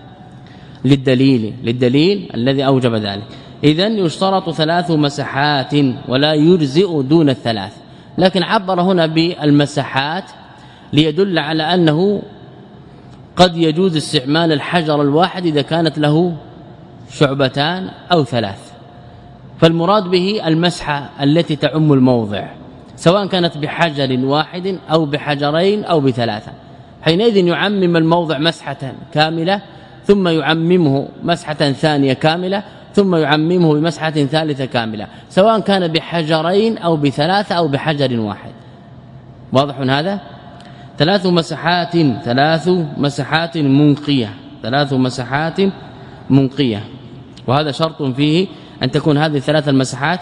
للدليل للدليل الذي أوجب ذلك. إذن يشترط ثلاث مسحات ولا يجزئ دون الثلاث، لكن عبر هنا بالمسحات ليدل على أنه قد يجوز استعمال الحجر الواحد إذا كانت له شعبتان أو ثلاث، فالمراد به المسحة التي تعم الموضع سواء كانت بحجر واحد أو بحجرين أو بثلاثة، حينئذ يعمم الموضع مسحة كاملة ثم يعممه مسحة ثانية كاملة ثم يعممه بمسحة ثالثة كاملة، سواء كان بحجرين أو بثلاثة أو بحجر واحد. واضح هذا؟ ثلاث مسحات ثلاث مسحات منقية ثلاث مسحات منقية، وهذا شرط فيه أن تكون هذه الثلاث المسحات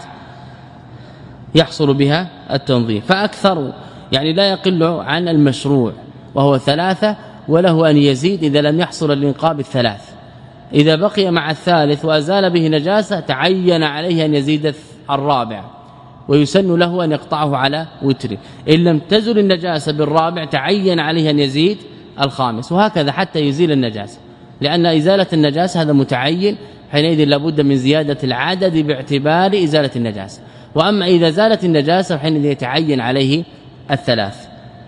يحصل بها التنظيف، فأكثر يعني لا يقل عن المشروع وهو ثلاثة، وله أن يزيد إذا لم يحصل الانقاء بالثلاث. إذا بقي مع الثالث وأزال به نجاسة تعين عليه أن يزيد الرابع، ويسن له أن يقطعه على وتر. إن لم تزل النجاسة بالرابع تعين عليه أن يزيد الخامس، وهكذا حتى يزيل النجاسة، لأن إزالة النجاسة هذا متعين، حينئذ لابد من زيادة العدد باعتبار إزالة النجاسة. وأما إذا زالت النجاسة حينئذ يتعين عليه الثلاث.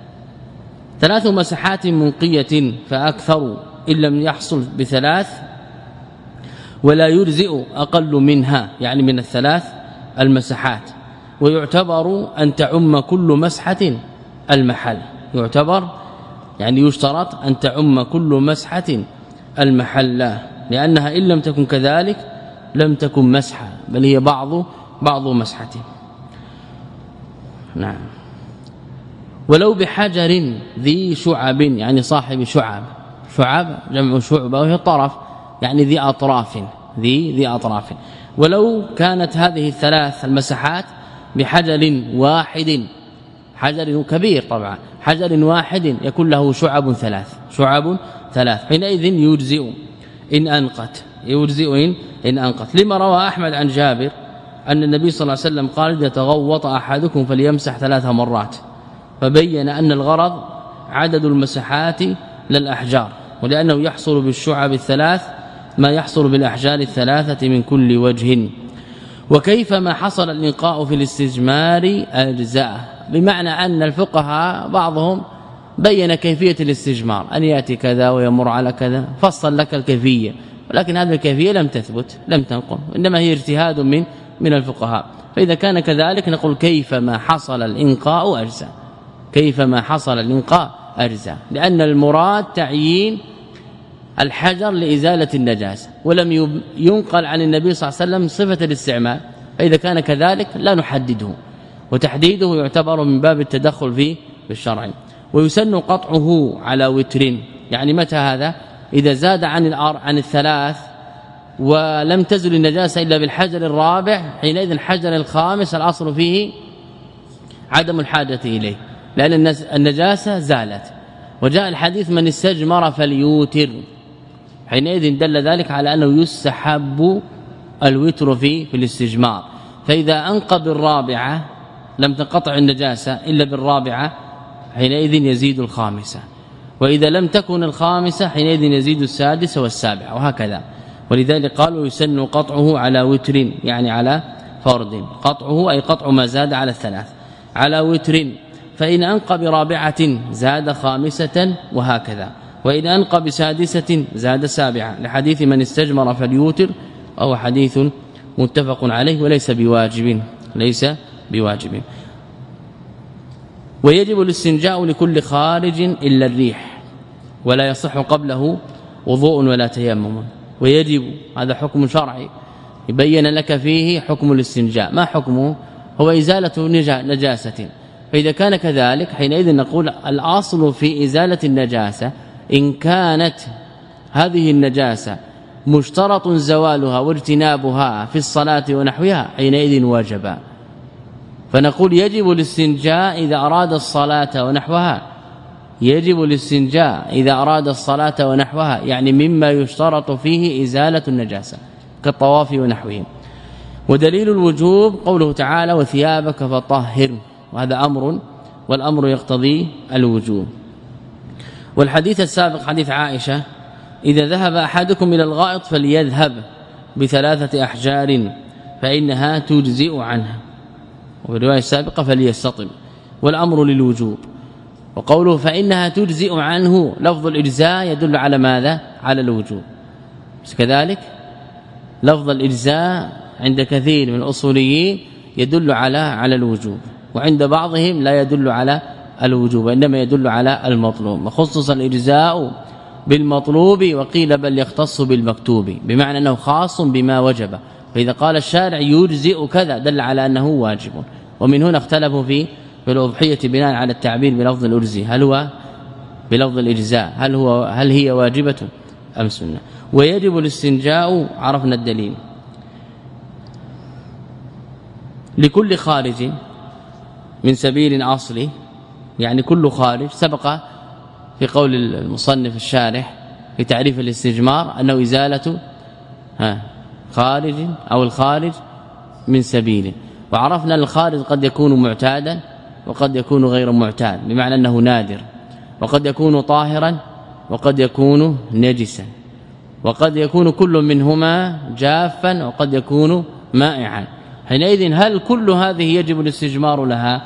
ثلاث مسحات منقية فأكثر إن لم يحصل بثلاث، ولا يجزئ أقل منها يعني من الثلاث المسحات. ويعتبر أن تعم كل مسحة المحل، يعتبر يعني يشترط أن تعم كل مسحة المحل، لأنها إن لم تكن كذلك لم تكن مسحة بل هي بعض بعض مسحة. نعم. ولو بحجر ذي شعب يعني صاحب شعب، شعب جمع شعبة وهي طرف يعني ذي أطراف ذي ذي أطراف. ولو كانت هذه الثلاث المسحات بحجر واحد، حجر كبير طبعا، حجر واحد يكون له شعب ثلاث شعب ثلاث حينئذ يجزئ إن أنقت يجزئ إن, إن أنقت. لما روى أحمد عن جابر أن النبي صلى الله عليه وسلم قال إذا تغوط أحدكم فليمسح ثلاث مرات، فبين أن الغرض عدد المسحات للأحجار، ولأنه يحصل بالشعب الثلاث ما يحصل بالأحجار الثلاثة من كل وجه. وكيفما حصل الإنقاء في الاستجمار أجزاء، بمعنى أن الفقهاء بعضهم بين كيفية الاستجمار أن يأتي كذا ويمر على كذا، فصل لك الكيفية، ولكن هذه الكيفية لم تثبت لم تنقل، إنما هي اجتهاد من من الفقهاء. فإذا كان كذلك نقول كيفما حصل الإنقاء أجزاء، كيفما حصل الإنقاء أجزاء، لأن المراد تعيين الحجر لإزالة النجاسة، ولم ينقل عن النبي صلى الله عليه وسلم صفة الاستعمال، فإذا كان كذلك لا نحدده. وتحديده يعتبر من باب التدخل في الشرع. ويسن قطعه على وتر، يعني متى هذا؟ إذا زاد عن عن الثلاث ولم تزل النجاسة إلا بالحجر الرابع، حينئذ الحجر الخامس الأصل فيه عدم الحاجة إليه، لأن النجاسة زالت. وجاء الحديث من استجمر فليوتر، حينئذ دل ذلك على أنه يستحب الوتر في في الاستجمار. فإذا أنقى بالرابعة لم تنقطع النجاسة إلا بالرابعة، حينئذ يزيد الخامسة، وإذا لم تكن الخامسة حينئذ يزيد السادسة والسابعة، وهكذا. ولذلك قالوا يسن قطعه على وتر، يعني على فرد، قطعه أي قطع ما زاد على الثلاث على وتر. فإن أنقى برابعة زاد خامسة، وهكذا. وإن أنقى بسادسة زاد سابعة، لحديث من استجمر فليوتر، أو حديث متفق عليه وليس بواجب ليس بواجب. ويجب الاستنجاء لكل خارج إلا الريح، ولا يصح قبله وضوء ولا تيمم. ويجب، هذا حكم شرعي يبين لك فيه حكم الاستنجاء. ما حكمه؟ هو إزالة نجاسة. فإذا كان كذلك حينئذ نقول الأصل في إزالة النجاسة إن كانت هذه النجاسة مشترط زوالها واجتنابها في الصلاة ونحوها، حينئذ وجب. فنقول يجب الاستنجاء إذا أراد الصلاة ونحوها، يجب الاستنجاء إذا أراد الصلاة ونحوها، يعني مما يشترط فيه إزالة النجاسة كالطواف ونحوه. ودليل الوجوب قوله تعالى وثيابك فطهر، وهذا أمر، والأمر يقتضي الوجوب. والحديث السابق حديث عائشة إذا ذهب أحدكم إلى الغائط فليذهب بثلاثة أحجار فإنها تجزئ عنها، وفي الرواية السابقة فليستطب، والأمر للوجوب. وقوله فإنها تجزئ عنه لفظ الإجزاء يدل على ماذا؟ على الوجوب. كذلك لفظ الإجزاء عند كثير من الأصوليين يدل على على الوجوب، وعند بعضهم لا يدل على الوجوب، وإنما يدل على المطلوب. وخصص الإجزاء بالمطلوب، وقيل بل يختص بالمكتوب، بمعنى أنه خاص بما وجب. فإذا قال الشارع يجزئ كذا دل على أنه واجب. ومن هنا اختلفوا في في الأضحية بناء على التعبير بلفظ الأجزي، هل هو بلفظ الإجزاء هل هو هل هي واجبة أم سنة. ويجب الاستنجاء، عرفنا الدليل، لكل خارج من سبيل أصلي، يعني كل خارج. سبق في قول المصنف الشارح في تعريف الاستجمار أنه إزالة ها خارج أو الخارج من سبيل. وعرفنا الخارج قد يكون معتادا وقد يكون غير معتاد، بمعنى أنه نادر، وقد يكون طاهرا وقد يكون نجسا، وقد يكون كل منهما جافا وقد يكون مائعا. حينئذ هل كل هذه يجب الاستجمار لها؟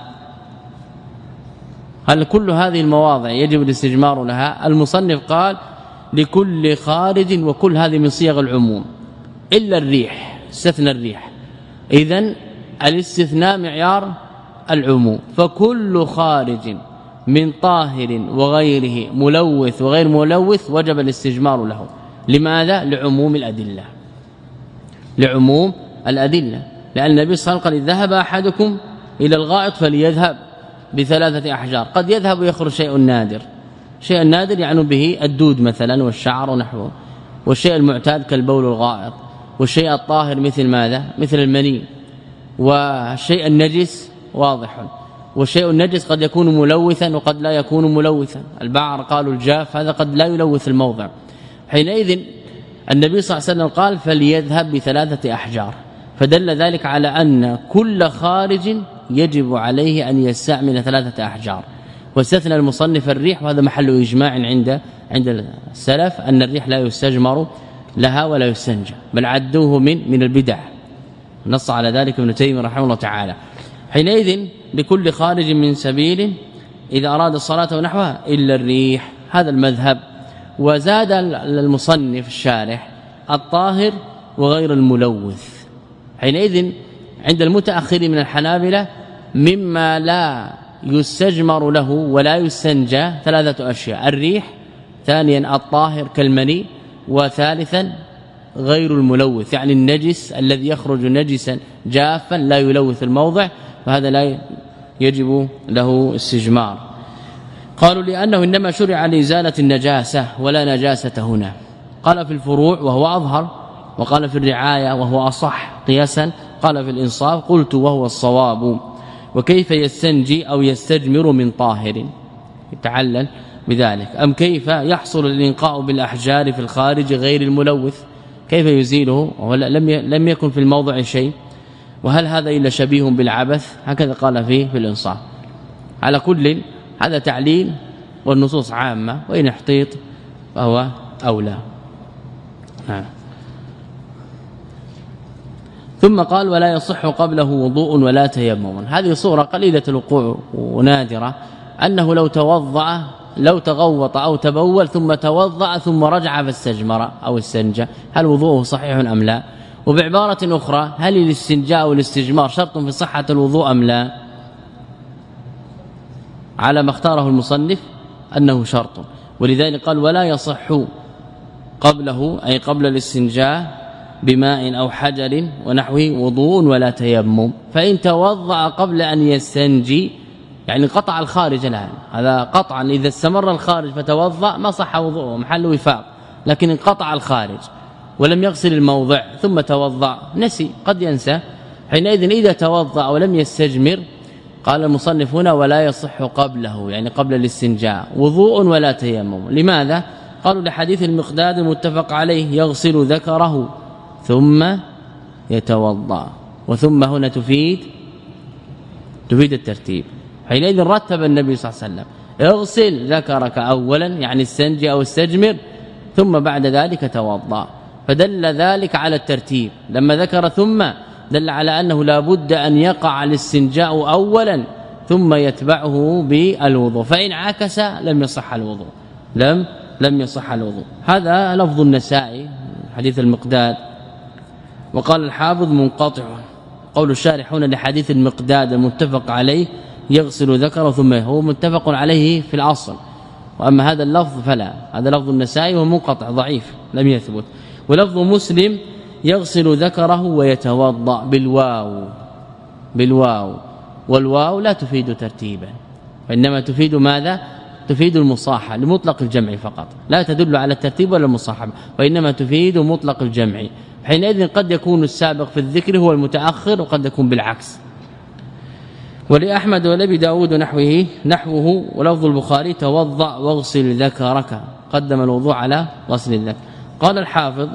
هل كل هذه المواضع يجب الاستجمار لها؟ المصنف قال لكل خارج، وكل هذه من صيغ العموم إلا الريح، استثنى الريح. إذن الاستثناء معيار العموم، فكل خارج من طاهر وغيره ملوث وغير ملوث وجب الاستجمار له. لماذا؟ لعموم الأدلة، لعموم الأدلة. لأن النبي صلى الله عليه وسلم قال ذهب أحدكم إلى الغائط فليذهب بثلاثة أحجار. قد يذهب ويخرج شيء نادر، شيء نادر يعني به الدود مثلا والشعر ونحوه، والشيء المعتاد كالبول الغائط، والشيء الطاهر مثل ماذا؟ مثل المني. والشيء النجس واضح، والشيء النجس قد يكون ملوثا وقد لا يكون ملوثا. البعر قالوا الجاف هذا قد لا يلوث الموضع. حينئذ النبي صلى الله عليه وسلم قال فليذهب بثلاثة أحجار، فدل ذلك على أن كل خارج يجب عليه أن يستعمل ثلاثة أحجار. واستثنى المصنف الريح، وهذا محل إجماع عند عند السلف أن الريح لا يستجمر لها ولا يستنجى، بل عدوه من من البدع، نص على ذلك ابن تيمية رحمه الله تعالى. حينئذ لكل خارج من سبيل إذا أراد الصلاة ونحوها إلا الريح، هذا المذهب. وزاد المصنف الشارح الطاهر وغير الملوث. حينئذ عند المتأخرين من الحنابلة مما لا يستجمر له ولا يستنجى ثلاثة أشياء: الريح، ثانيا الطاهر كالمني، وثالثا غير الملوث يعني النجس الذي يخرج نجسا جافا لا يلوث الموضع. فهذا لا يجب له استجمار. قالوا لأنه إنما شرع لإزالة النجاسة ولا نجاسة هنا. قال في الفروع وهو أظهر، وقال في الرعاية وهو أصح قياسا، قال في الإنصاف قلت وهو الصواب. وكيف يستنجي أو يستجمر من طاهر يتعلل بذلك، أم كيف يحصل الإنقاء بالأحجار في الخارج غير الملوث، كيف يزيله ولم لم يكن في الموضع شيء، وهل هذا إلا شبيه بالعبث؟ هكذا قال فيه في الإنصاف. على كل هذا تعليل والنصوص عامة، وإن احتيط فهو أولى. ها. ثم قال ولا يصح قبله وضوء ولا تيمم. هذه صورة قليلة الوقوع ونادرة، أنه لو توضأ لو تغوط أو تبول ثم توضأ ثم رجع فاستجمر أو استنجى، هل وضوءه صحيح أم لا؟ وبعبارة أخرى هل الاستنجاء والاستجمار شرط في صحة الوضوء أم لا؟ على ما اختاره المصنف أنه شرط، ولذلك قال ولا يصح قبله أي قبل الاستنجاء بماء أو حجر ونحوه وضوء ولا تيمم. فإن توضأ قبل أن يستنجي يعني قطع الخارج الآن، هذا قطعا إذا استمر الخارج فتوضأ ما صح وضوءه محل وفاق، لكن انقطع الخارج ولم يغسل الموضع ثم توضأ نسي قد ينسى، حينئذ إذا توضأ ولم يستجمر قال المصنف هنا ولا يصح قبله يعني قبل الاستنجاء وضوء ولا تيمم. لماذا؟ قالوا لحديث المقداد المتفق عليه يغسل ذكره ثم يتوضأ، وثم هنا تفيد تفيد الترتيب، حينئذ رتب النبي صلى الله عليه وسلم اغسل ذكرك اولا يعني استنجي او استجمر ثم بعد ذلك توضأ، فدل ذلك على الترتيب. لما ذكر ثم دل على أنه لا بد أن يقع الاستنجاء اولا ثم يتبعه بالوضوء، فإن عكس لم يصح الوضوء لم لم يصح الوضوء. هذا لفظ النسائي حديث المقداد. وقال الحافظ منقطع، قول الشارح هنا لحديث المقداد المتفق عليه يغسل ذكره ثم هو متفق عليه في الأصل، وأما هذا اللفظ فلا، هذا لفظ النسائي ومنقطع ضعيف لم يثبت. ولفظ مسلم يغسل ذكره ويتوضأ بالواو بالواو والواو لا تفيد ترتيبا، وإنما تفيد ماذا؟ تفيد المصاحبة لمطلق الجمع فقط، لا تدل على الترتيب ولا المصاحبة، وإنما تفيد مطلق الجمع. حينئذ قد يكون السابق في الذكر هو المتأخر، وقد يكون بالعكس. ولأحمد ولأبي داود نحوه نحوه ولفظ البخاري توضأ واغسل ذكرك، قدم الوضوء على غسل الذكر. قال الحافظ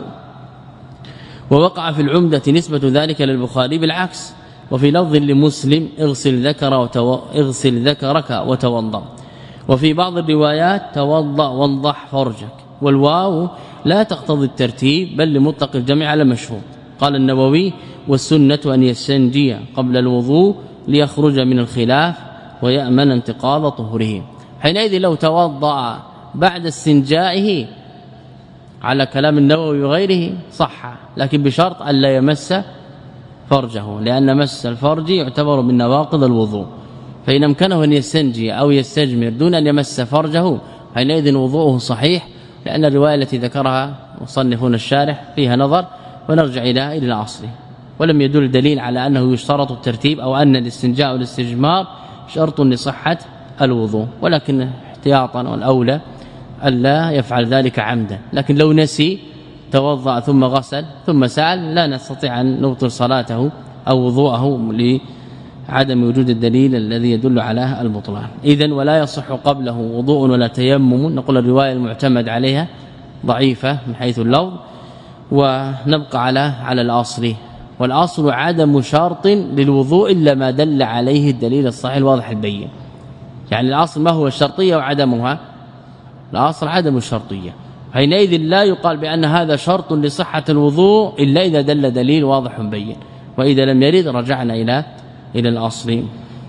ووقع في العمدة نسبة ذلك للبخاري بالعكس، وفي لفظ لمسلم اغسل ذكر وتو... اغسل ذكرك وتوضأ، وفي بعض الروايات توضأ وانضح فرجك، والواو لا تقتضي الترتيب بل لمطلق الجمع على مشهور. قال النووي والسنة أن يستنجي قبل الوضوء ليخرج من الخلاف ويأمن انتقاض طهره. حينئذ لو توضأ بعد استنجائه على كلام النووي وغيره صح، لكن بشرط ألا يمس فرجه، لأن مس الفرج يعتبر من نواقض الوضوء، فإن أمكنه أن يستنجي أو يستجمر دون أن يمس فرجه حينئذ وضوءه صحيح، لأن الرواية التي ذكرها مصنفون الشارح فيها نظر، ونرجع إلى إلى الأصل. ولم يدل دليل على أنه يشترط الترتيب أو أن الاستنجاء والاستجمار شرط لصحة الوضوء، ولكن احتياطا والأولى ألا يفعل ذلك عمدا. لكن لو نسي توضأ ثم غسل ثم سأل لا نستطيع أن نبطل صلاته أو وضوءه لعدم وجود الدليل الذي يدل على البطلان. إذن ولا يصح قبله وضوء ولا تيمم، نقول الرواية المعتمد عليها ضعيفة من حيث اللفظ، ونبقى على على الأصل، والأصل عدم شرط للوضوء إلا ما دل عليه الدليل الصحيح الواضح البين. يعني الأصل ما هو الشرطية وعدمها؟ الأصل عدم الشرطية، حينئذ لا يقال بأن هذا شرط لصحة الوضوء إلا إذا دل دليل واضح بين، وإذا لم يرد رجعنا إلى إلى الأصل.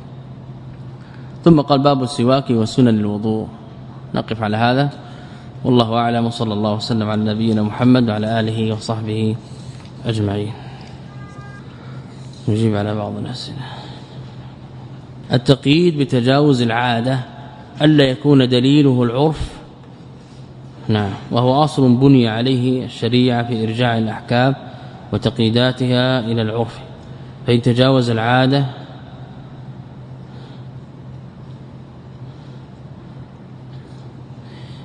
ثم قال باب السواك وسنن الوضوء. نقف على هذا والله أعلم، وصلى الله وسلم على نبينا محمد وعلى آله وصحبه أجمعين. نجيب على بعض الأسئلة. التقييد بتجاوز العادة ألا يكون دليله العرف، نعم، وهو أصل بني عليه الشريعة في إرجاع الأحكام وتقييداتها إلى العرف، فإن تجاوز العادة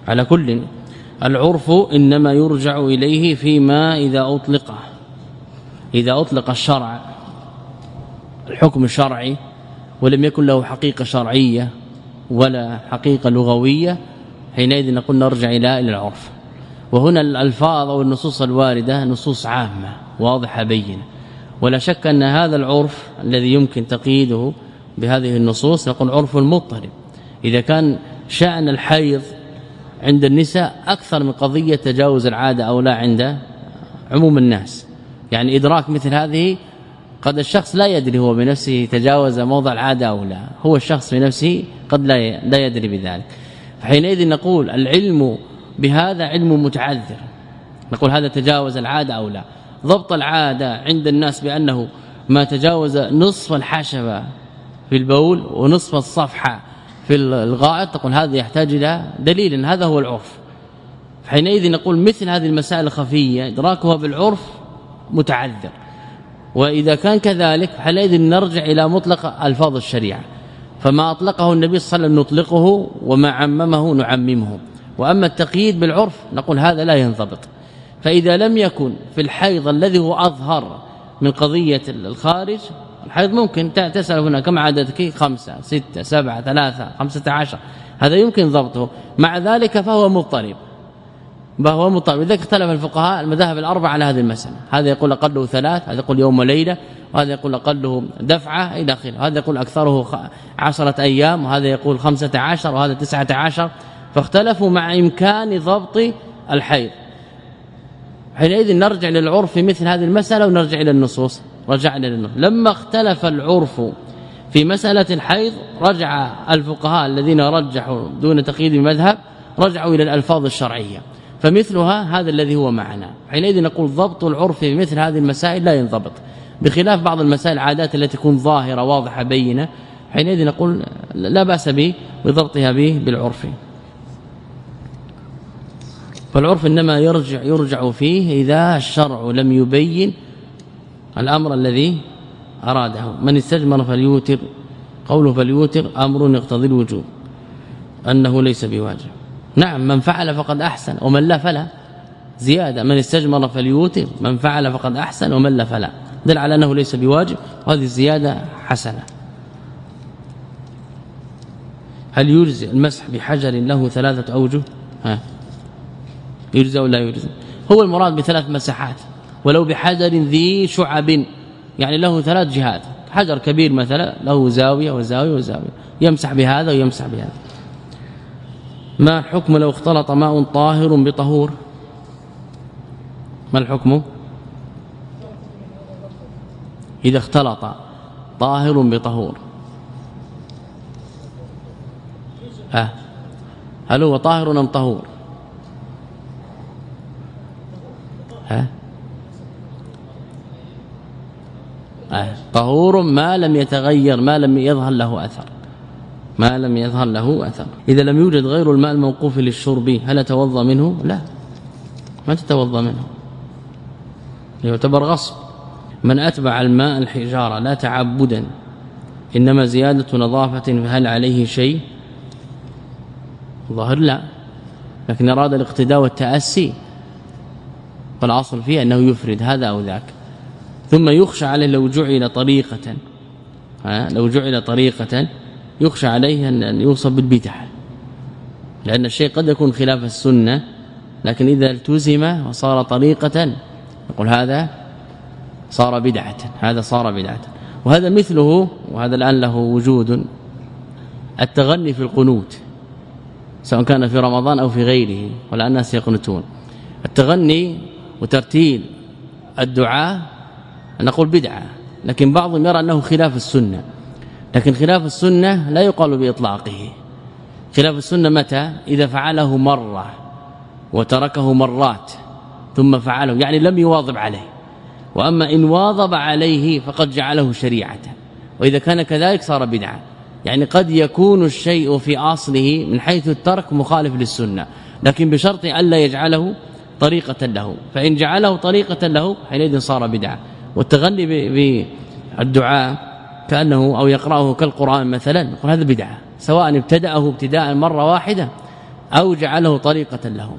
على كل العرف إنما يرجع إليه فيما إذا أطلق إذا أطلق الشرع الحكم الشرعي ولم يكن له حقيقة شرعية ولا حقيقة لغوية، حينئذ نقول نرجع إلى العرف. وهنا الألفاظ أو النصوص الواردة نصوص عامة واضحة بينة، ولا شك أن هذا العرف الذي يمكن تقييده بهذه النصوص نقول عرف المضطرب. إذا كان شأن الحيض عند النساء أكثر من قضية تجاوز العادة أو لا عند عموم الناس، يعني إدراك مثل هذه قد الشخص لا يدري هو بنفسه تجاوز موضع العادة أو لا، هو الشخص بنفسه قد لا لا يدري بذلك. فحينئذ نقول العلم بهذا علم متعذر، نقول هذا تجاوز العادة أو لا. ضبط العادة عند الناس بأنه ما تجاوز نصف الحشبة في البول ونصف الصفحة في الغائط، تقول هذا يحتاج إلى دليل، هذا هو العرف. حينئذ نقول مثل هذه المسائل الخفية إدراكها بالعرف متعذر. وإذا كان كذلك حينئذ نرجع إلى مطلق ألفاظ الشريعة، فما أطلقه النبي صلى الله عليه وسلم نطلقه وما عممه نعممه. وأما التقييد بالعرف نقول هذا لا ينضبط. فإذا لم يكن في الحيض الذي هو أظهر من قضية الخارج، الحيض ممكن تسأل هنا كم عددك؟ خمسة ستة سبعة ثلاثة خمسة عشر، هذا يمكن ضبطه. مع ذلك فهو مضطرب فهو مضطرب. لذلك اختلف الفقهاء المذاهب الأربعة على هذه المسألة، هذا يقول أقله ثلاث، هذا يقول يوم وليلة، وهذا يقول أقله دفعة إلى آخره، هذا يقول أكثره عشرة أيام، وهذا يقول خمسة عشر، وهذا تسعة عشر. فاختلفوا مع إمكان ضبط الحيض. حينئذ نرجع للعرف في مثل هذه المسألة ونرجع إلى النصوص. رجعنا للنصوص لما اختلف العرف في مسألة الحيض، رجع الفقهاء الذين رجحوا دون تقييد المذهب رجعوا إلى الألفاظ الشرعية، فمثلها هذا الذي هو معنا. حينئذ نقول ضبط العرف في مثل هذه المسائل لا ينضبط، بخلاف بعض المسائل العادات التي تكون ظاهرة واضحة بينة، حينئذ نقول لا بأس به بضبطها به بالعرف. فالعرف إنما يرجع يرجع فيه إذا الشرع لم يبين الأمر الذي أراده. من استجمر فليوتر، قوله فليوتر أمر يقتضي الوجوب، أنه ليس بواجب. نعم من فعل فقد أحسن ومن لا فلا، زيادة من استجمر فليوتر، من فعل فقد أحسن ومن لا فلا، دل على أنه ليس بواجب، وهذه الزيادة حسنة. هل يجزئ المسح بحجر له ثلاثة أوجه؟ ها يجزئ ولا يجزئ؟ هو المراد بثلاث مساحات، ولو بحجر ذي شعب، يعني له ثلاث جهات، حجر كبير مثلا له زاوية وزاوية وزاوية، يمسح بهذا ويمسح بهذا. ما الحكم لو اختلط ماء طاهر بطهور؟ ما الحكم إذا اختلط طاهر بطهور؟ ها هل هو طاهر أم طهور؟ ها آه. طهور ما لم يتغير، ما لم يظهر له أثر، ما لم يظهر له أثر. إذا لم يوجد غير الماء الموقوف للشرب هل يتوضأ منه؟ لا، ما تتوضأ منه، يعتبر غصب. من أتبع الماء الحجارة لا تعبدا إنما زيادة نظافة فهل عليه شيء؟ ظاهر لا، لكن أراد الاقتداء والتأسي، فالأصل فيه أنه يفرد هذا أو ذاك. ثم يخشى عليه لو جعل طريقة، ها لو جعل طريقة يخشى عليه أن يوصف بالبدعة، لأن الشيء قد يكون خلاف السنة، لكن إذا التزم وصار طريقة نقول هذا صار بدعة، هذا صار بدعة. وهذا مثله، وهذا الآن له وجود، التغني في القنوت سواء كان في رمضان أو في غيره، ولا الناس يقنتون. التغني وترتيل الدعاء نقول بدعة، لكن بعضهم يرى أنه خلاف السنة، لكن خلاف السنة لا يقال بإطلاقه. خلاف السنة متى؟ إذا فعله مرة وتركه مرات ثم فعله، يعني لم يواظب عليه. وأما إن واظب عليه فقد جعله شريعة، وإذا كان كذلك صار بدعة. يعني قد يكون الشيء في أصله من حيث الترك مخالف للسنة، لكن بشرط ألا يجعله طريقة له، فإن جعله طريقة له حينئذ صار بدعة. والتغني بالدعاء كأنه أو يقرأه كالقرآن مثلا نقول هذا بدعة، سواء ابتدأه ابتداء مرة واحدة أو جعله طريقة له.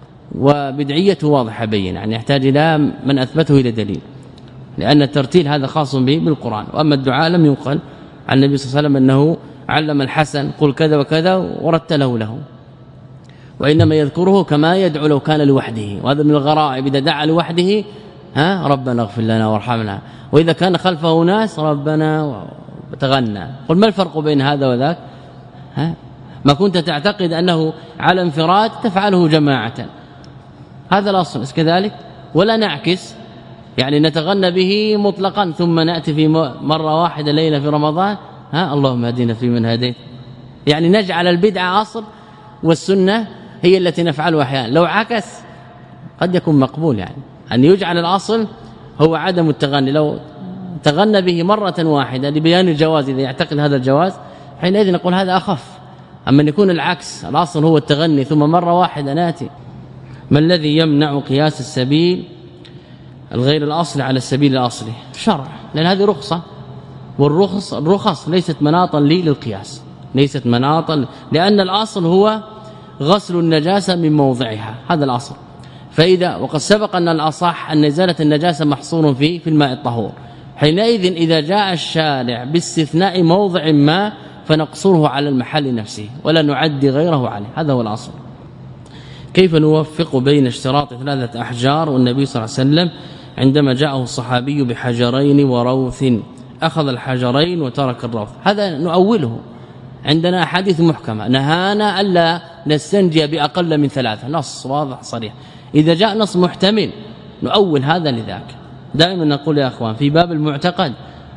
وبدعيته واضحة بين، يعني يحتاج إلى من أثبته إلى دليل، لأن الترتيل هذا خاص به بالقرآن. وأما الدعاء لم ينقل عن النبي صلى الله عليه وسلم أنه علم الحسن قل كذا وكذا ورتله له، وإنما يذكره كما يدعو لو كان لوحده. وهذا من الغرائب، إذا دعا لوحده ها ربنا اغفر لنا وارحمنا، وإذا كان خلفه ناس ربنا وتغنى. قل ما الفرق بين هذا وذاك؟ ها ما كنت تعتقد أنه على انفراد تفعله جماعة، هذا الأصل كذلك. ولا نعكس، يعني نتغنى به مطلقا ثم نأتي في مرة واحدة ليلة في رمضان ها اللهم هدينا في من هديت، يعني نجعل البدعة أصل والسنة هي التي نفعلها أحيانا. لو عكس قد يكون مقبول، يعني أن يجعل الأصل هو عدم التغني، لو تغنى به مرة واحدة لبيان الجواز إذا يعتقد هذا الجواز حينئذ نقول هذا أخف. أما أن يكون العكس، الأصل هو التغني ثم مرة واحدة ناتي. ما الذي يمنع قياس السبيل الغير الأصل على السبيل الأصلي؟ شرع، لأن هذه رخصة، والرخص الرخص ليست مناطا لي للقياس، ليست مناطا، لأن الأصل هو غسل النجاسة من موضعها، هذا الأصل. فإذا وقد سبق أن الأصح أن إزالة النجاسة محصور فيه في الماء الطهور، حينئذ إذا جاء الشارع باستثناء موضع ما فنقصره على المحل نفسه ولا نعدي غيره عليه، هذا هو الأصل. كيف نوفق بين اشتراط ثلاثة أحجار والنبي صلى الله عليه وسلم عندما جاءه الصحابي بحجرين وروث أخذ الحجرين وترك الروث؟ هذا نؤوله، عندنا أحاديث محكمة نهانا ألا نستنجي بأقل من ثلاثة، نص واضح صريح. إذا جاء نص محتمل نؤول هذا لذاك. دائما نقول يا أخوان في باب المعتقد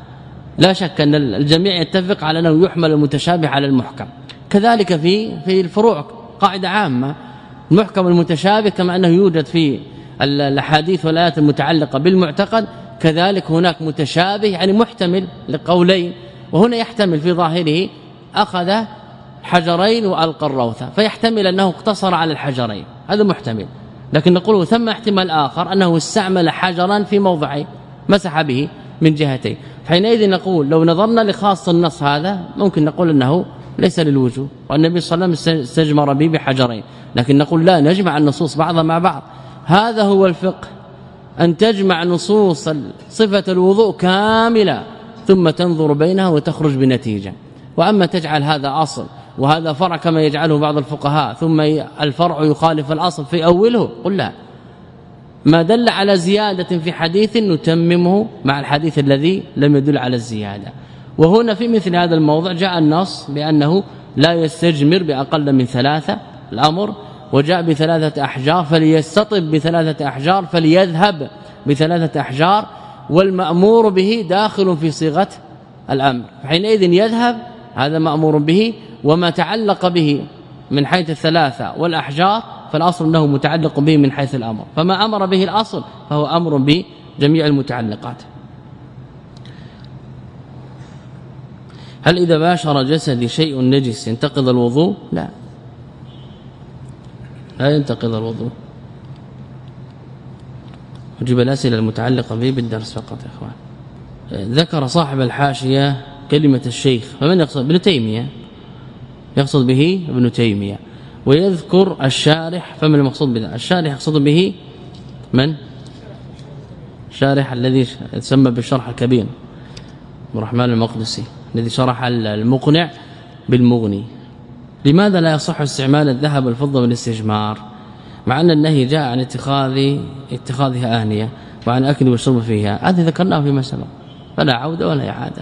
لا شك أن الجميع يتفق على أنه يحمل المتشابه على المحكم، كذلك في في الفروع قاعدة عامة، المحكم المتشابه كما أنه يوجد في الأحاديث والآيات المتعلقة بالمعتقد، كذلك هناك متشابه يعني محتمل لقولين، وهنا يحتمل في ظاهره أخذ حجرين وألقى الروث، فيحتمل أنه اقتصر على الحجرين، هذا محتمل. لكن نقول ثم احتمال آخر أنه استعمل حجرا في موضعين مسح به من جهتين، حينئذ نقول لو نظرنا لخاص النص هذا ممكن نقول أنه ليس للوجوب، والنبي صلى الله عليه وسلم استجمر به بحجرين، لكن نقول لا، نجمع النصوص بعضها مع بعض. هذا هو الفقه، أن تجمع نصوص صفة الوضوء كاملة ثم تنظر بينها وتخرج بنتيجة. وأما تجعل هذا أصل وهذا فرع كما يجعله بعض الفقهاء ثم الفرع يخالف الأصل في أوله، قل لا، ما دل على زيادة في حديث نتممه مع الحديث الذي لم يدل على الزيادة. وهنا في مثل هذا الموضع جاء النص بأنه لا يستجمر بأقل من ثلاثة الأمر، وجاء بثلاثة أحجار فليستطب بثلاثة أحجار فليذهب بثلاثة أحجار، والمأمور به داخل في صيغة الأمر، حينئذ يذهب هذا مأمور به، وما تعلق به من حيث الثلاثة والأحجار فالأصل أنه متعلق به من حيث الأمر، فما أمر به الأصل فهو أمر بجميع المتعلقات. هل إذا باشر جسدي شيء نجس ينتقض الوضوء؟ لا، لا ينتقض الوضوء. وجب الأسئلة المتعلقة به بالدرس فقط يا إخوان. ذكر صاحب الحاشية كلمة الشيخ، فمن يقصد؟ ابن تيمية، يقصد به ابن تيمية. ويذكر الشارح، فمن المقصود بذلك؟ الشارح يقصد به من؟ الشارح الذي يسمى بالشرح الكبير الرحمن المقدسي الذي شرح المقنع بالمغني. لماذا لا يصح استعمال الذهب والفضة بالاستجمار مع أن النهي جاء عن اتخاذ اتخاذها آنية وعن أكل والشرب فيها؟ هذا ذكرناه فيما سبق، فلا عودة ولا إعادة.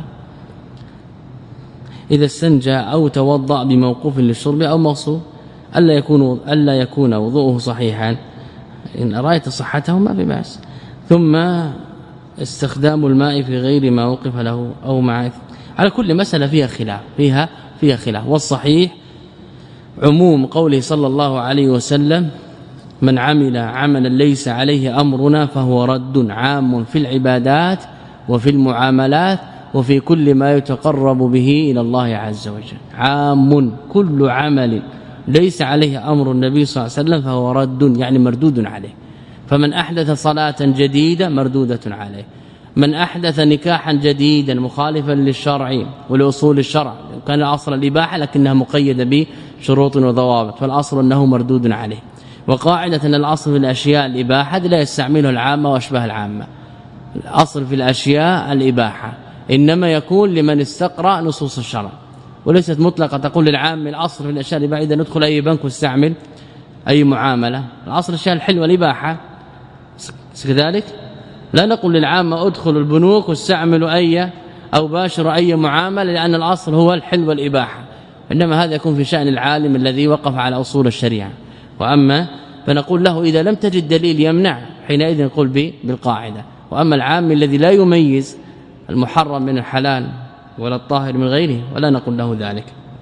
إذا استنجى أو توضأ بموقوف للشرب أو مغصوب ألا يكون ألا يكون وضوءه صحيحا، إن رأيت صحته ما ببأس. ثم استخدام الماء في غير ما وقف له أو مع، على كل مسألة فيها خلاف، فيها فيها خلاف. والصحيح عموم قوله صلى الله عليه وسلم من عمل عملا ليس عليه أمرنا فهو رد، عام في العبادات وفي المعاملات وفي كل ما يتقرب به إلى الله عز وجل، عام كل عمل ليس عليه أمر النبي صلى الله عليه وسلم فهو رد، يعني مردود عليه. فمن أحدث صلاة جديدة مردودة عليه، من أحدث نكاحا جديدا مخالفا للشرع ولأصول الشرع، كان الأصل الإباحة لكنها مقيدة بشروط وضوابط، فالأصل أنه مردود عليه. وقاعدة أن الأصل في الأشياء الإباحة لا يستعمله العامة وأشبه العامة. الأصل في الأشياء الإباحة إنما يكون لمن استقرأ نصوص الشرع، وليست مطلقة تقول للعام الأصل في الأشياء الإباحة إذا ندخل أي بنك واستعمل أي معاملة. الأصل الأشياء الحل والإباحة كذلك، لا نقول للعامة ادخلوا البنوك واستعملوا أي أو باشروا أي معاملة لأن الأصل هو الحل والإباحة، إنما هذا يكون في شأن العالم الذي وقف على أصول الشريعة. وأما فنقول له إذا لم تجد دليل يمنع حينئذ نقول بالقاعدة. وأما العام الذي لا يميز المحرم من الحلال ولا الطاهر من غيره ولا نقول له ذلك.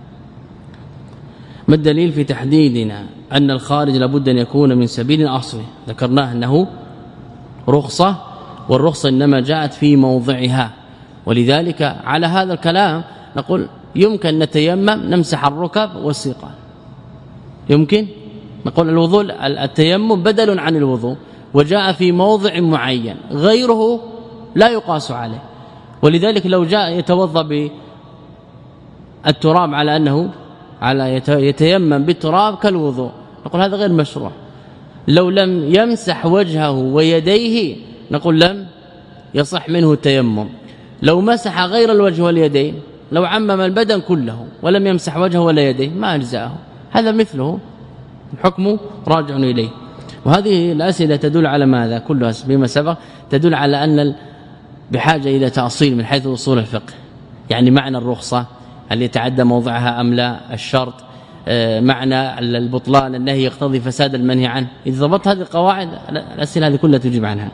ما الدليل في تحديدنا أن الخارج لابد أن يكون من سبيل الأصل؟ ذكرناه أنه رخصة، والرخصة إنما جاءت في موضعها، ولذلك على هذا الكلام نقول يمكن نتيمم نمسح الركب والساقين، يمكن نقول الوضوء التيمم بدل عن الوضوء وجاء في موضع معين غيره لا يقاس عليه. ولذلك لو جاء يتوضا بالتراب على أنه على يتيمم بالتراب كالوضوء نقول هذا غير مشروع. لو لم يمسح وجهه ويديه نقول لم يصح منه التيمم. لو مسح غير الوجه واليدين، لو عمم البدن كله ولم يمسح وجهه ولا يديه ما أجزأه، هذا مثله الحكم راجع إليه. وهذه الأسئلة تدل على ماذا؟ كلها بما سبق تدل على أن بحاجة إلى تأصيل من حيث أصول الفقه، يعني معنى الرخصة هل يتعدى موضعها أم لا، الشرط، معنى البطلان النهي يقتضي فساد المنهي عنه. إذا ضبط هذه القواعد الأسئلة هذه كلها تجيب عنها.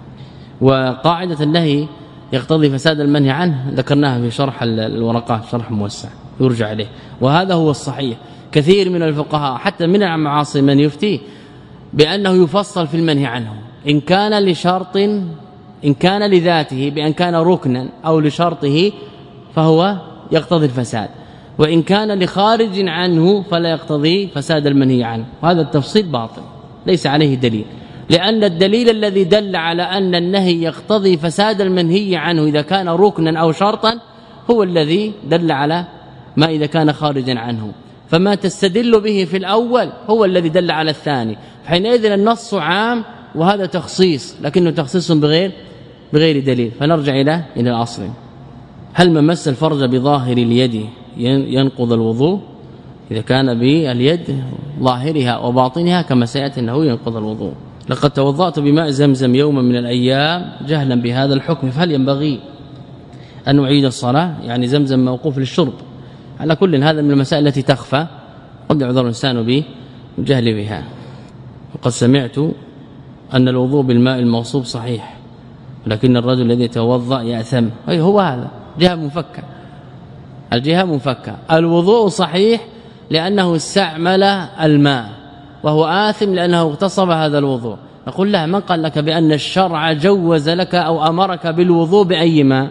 وقاعدة النهي يقتضي فساد المنهي عنه ذكرناها في شرح الورقات، شرح موسع يرجع إليه، وهذا هو الصحيح. كثير من الفقهاء حتى من المعاصي من يفتي بأنه يفصل في المنهي عنه إن كان لشرط، إن كان لذاته بأن كان ركنا أو لشرطه فهو يقتضي الفساد، وإن كان لخارج عنه فلا يقتضي فساد المنهي عنه. وهذا التفصيل باطل ليس عليه دليل، لأن الدليل الذي دل على أن النهي يقتضي فساد المنهي عنه إذا كان ركنا أو شرطا هو الذي دل على ما إذا كان خارجا عنه، فما تستدل به في الأول هو الذي دل على الثاني. فحينئذ النص عام وهذا تخصيص، لكنه تخصيص بغير بغير دليل. فنرجع إلى إلى الأصل. هل من مس الفرج بظاهر اليد ينقض الوضوء؟ إذا كان باليد ظاهرها وباطنها كما سيأتي أنه ينقض الوضوء. لقد توضأت بماء زمزم يوما من الأيام جهلا بهذا الحكم، فهل ينبغي أن نعيد الصلاة؟ يعني زمزم موقوف للشرب. على كل هذا من المسائل التي تخفى قد يعذر الإنسان بالجهل بها. وقد سمعت أن الوضوء بالماء المغصوب صحيح، لكن الرجل الذي يتوضأ يأثم. أي هو هذا جهة منفكة، الجهة منفكة. الوضوء صحيح لأنه استعمل الماء، وهو آثم لأنه اغتصب هذا الوضوء. نقول لا، من قال لك بأن الشرع جوز لك أو أمرك بالوضوء بأي ماء؟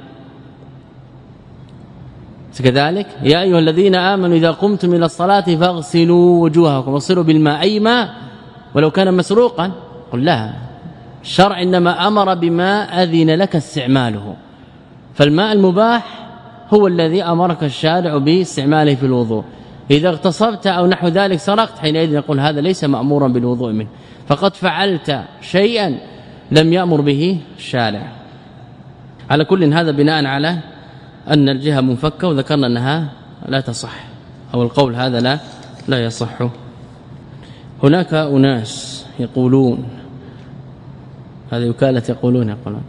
كذلك يا أيها الذين آمنوا إذا قمتم إلى الصلاة فاغسلوا وجوهكم، واغسلوا بالماء أي ماء ولو كان مسروقا. قل لا، الشرع إنما أمر بما أذن لك استعماله، فالماء المباح هو الذي أمرك الشارع باستعماله في الوضوء. إذا اغتصبت أو نحو ذلك سرقت حينئذ نقول هذا ليس مأمورا بالوضوء منه، فقد فعلت شيئا لم يأمر به الشارع. على كل هذا بناء على أن الجهة منفكة، وذكرنا أنها لا تصح، أو القول هذا لا لا يصح. هناك أناس يقولون، هذه وكالة يقولون يقولون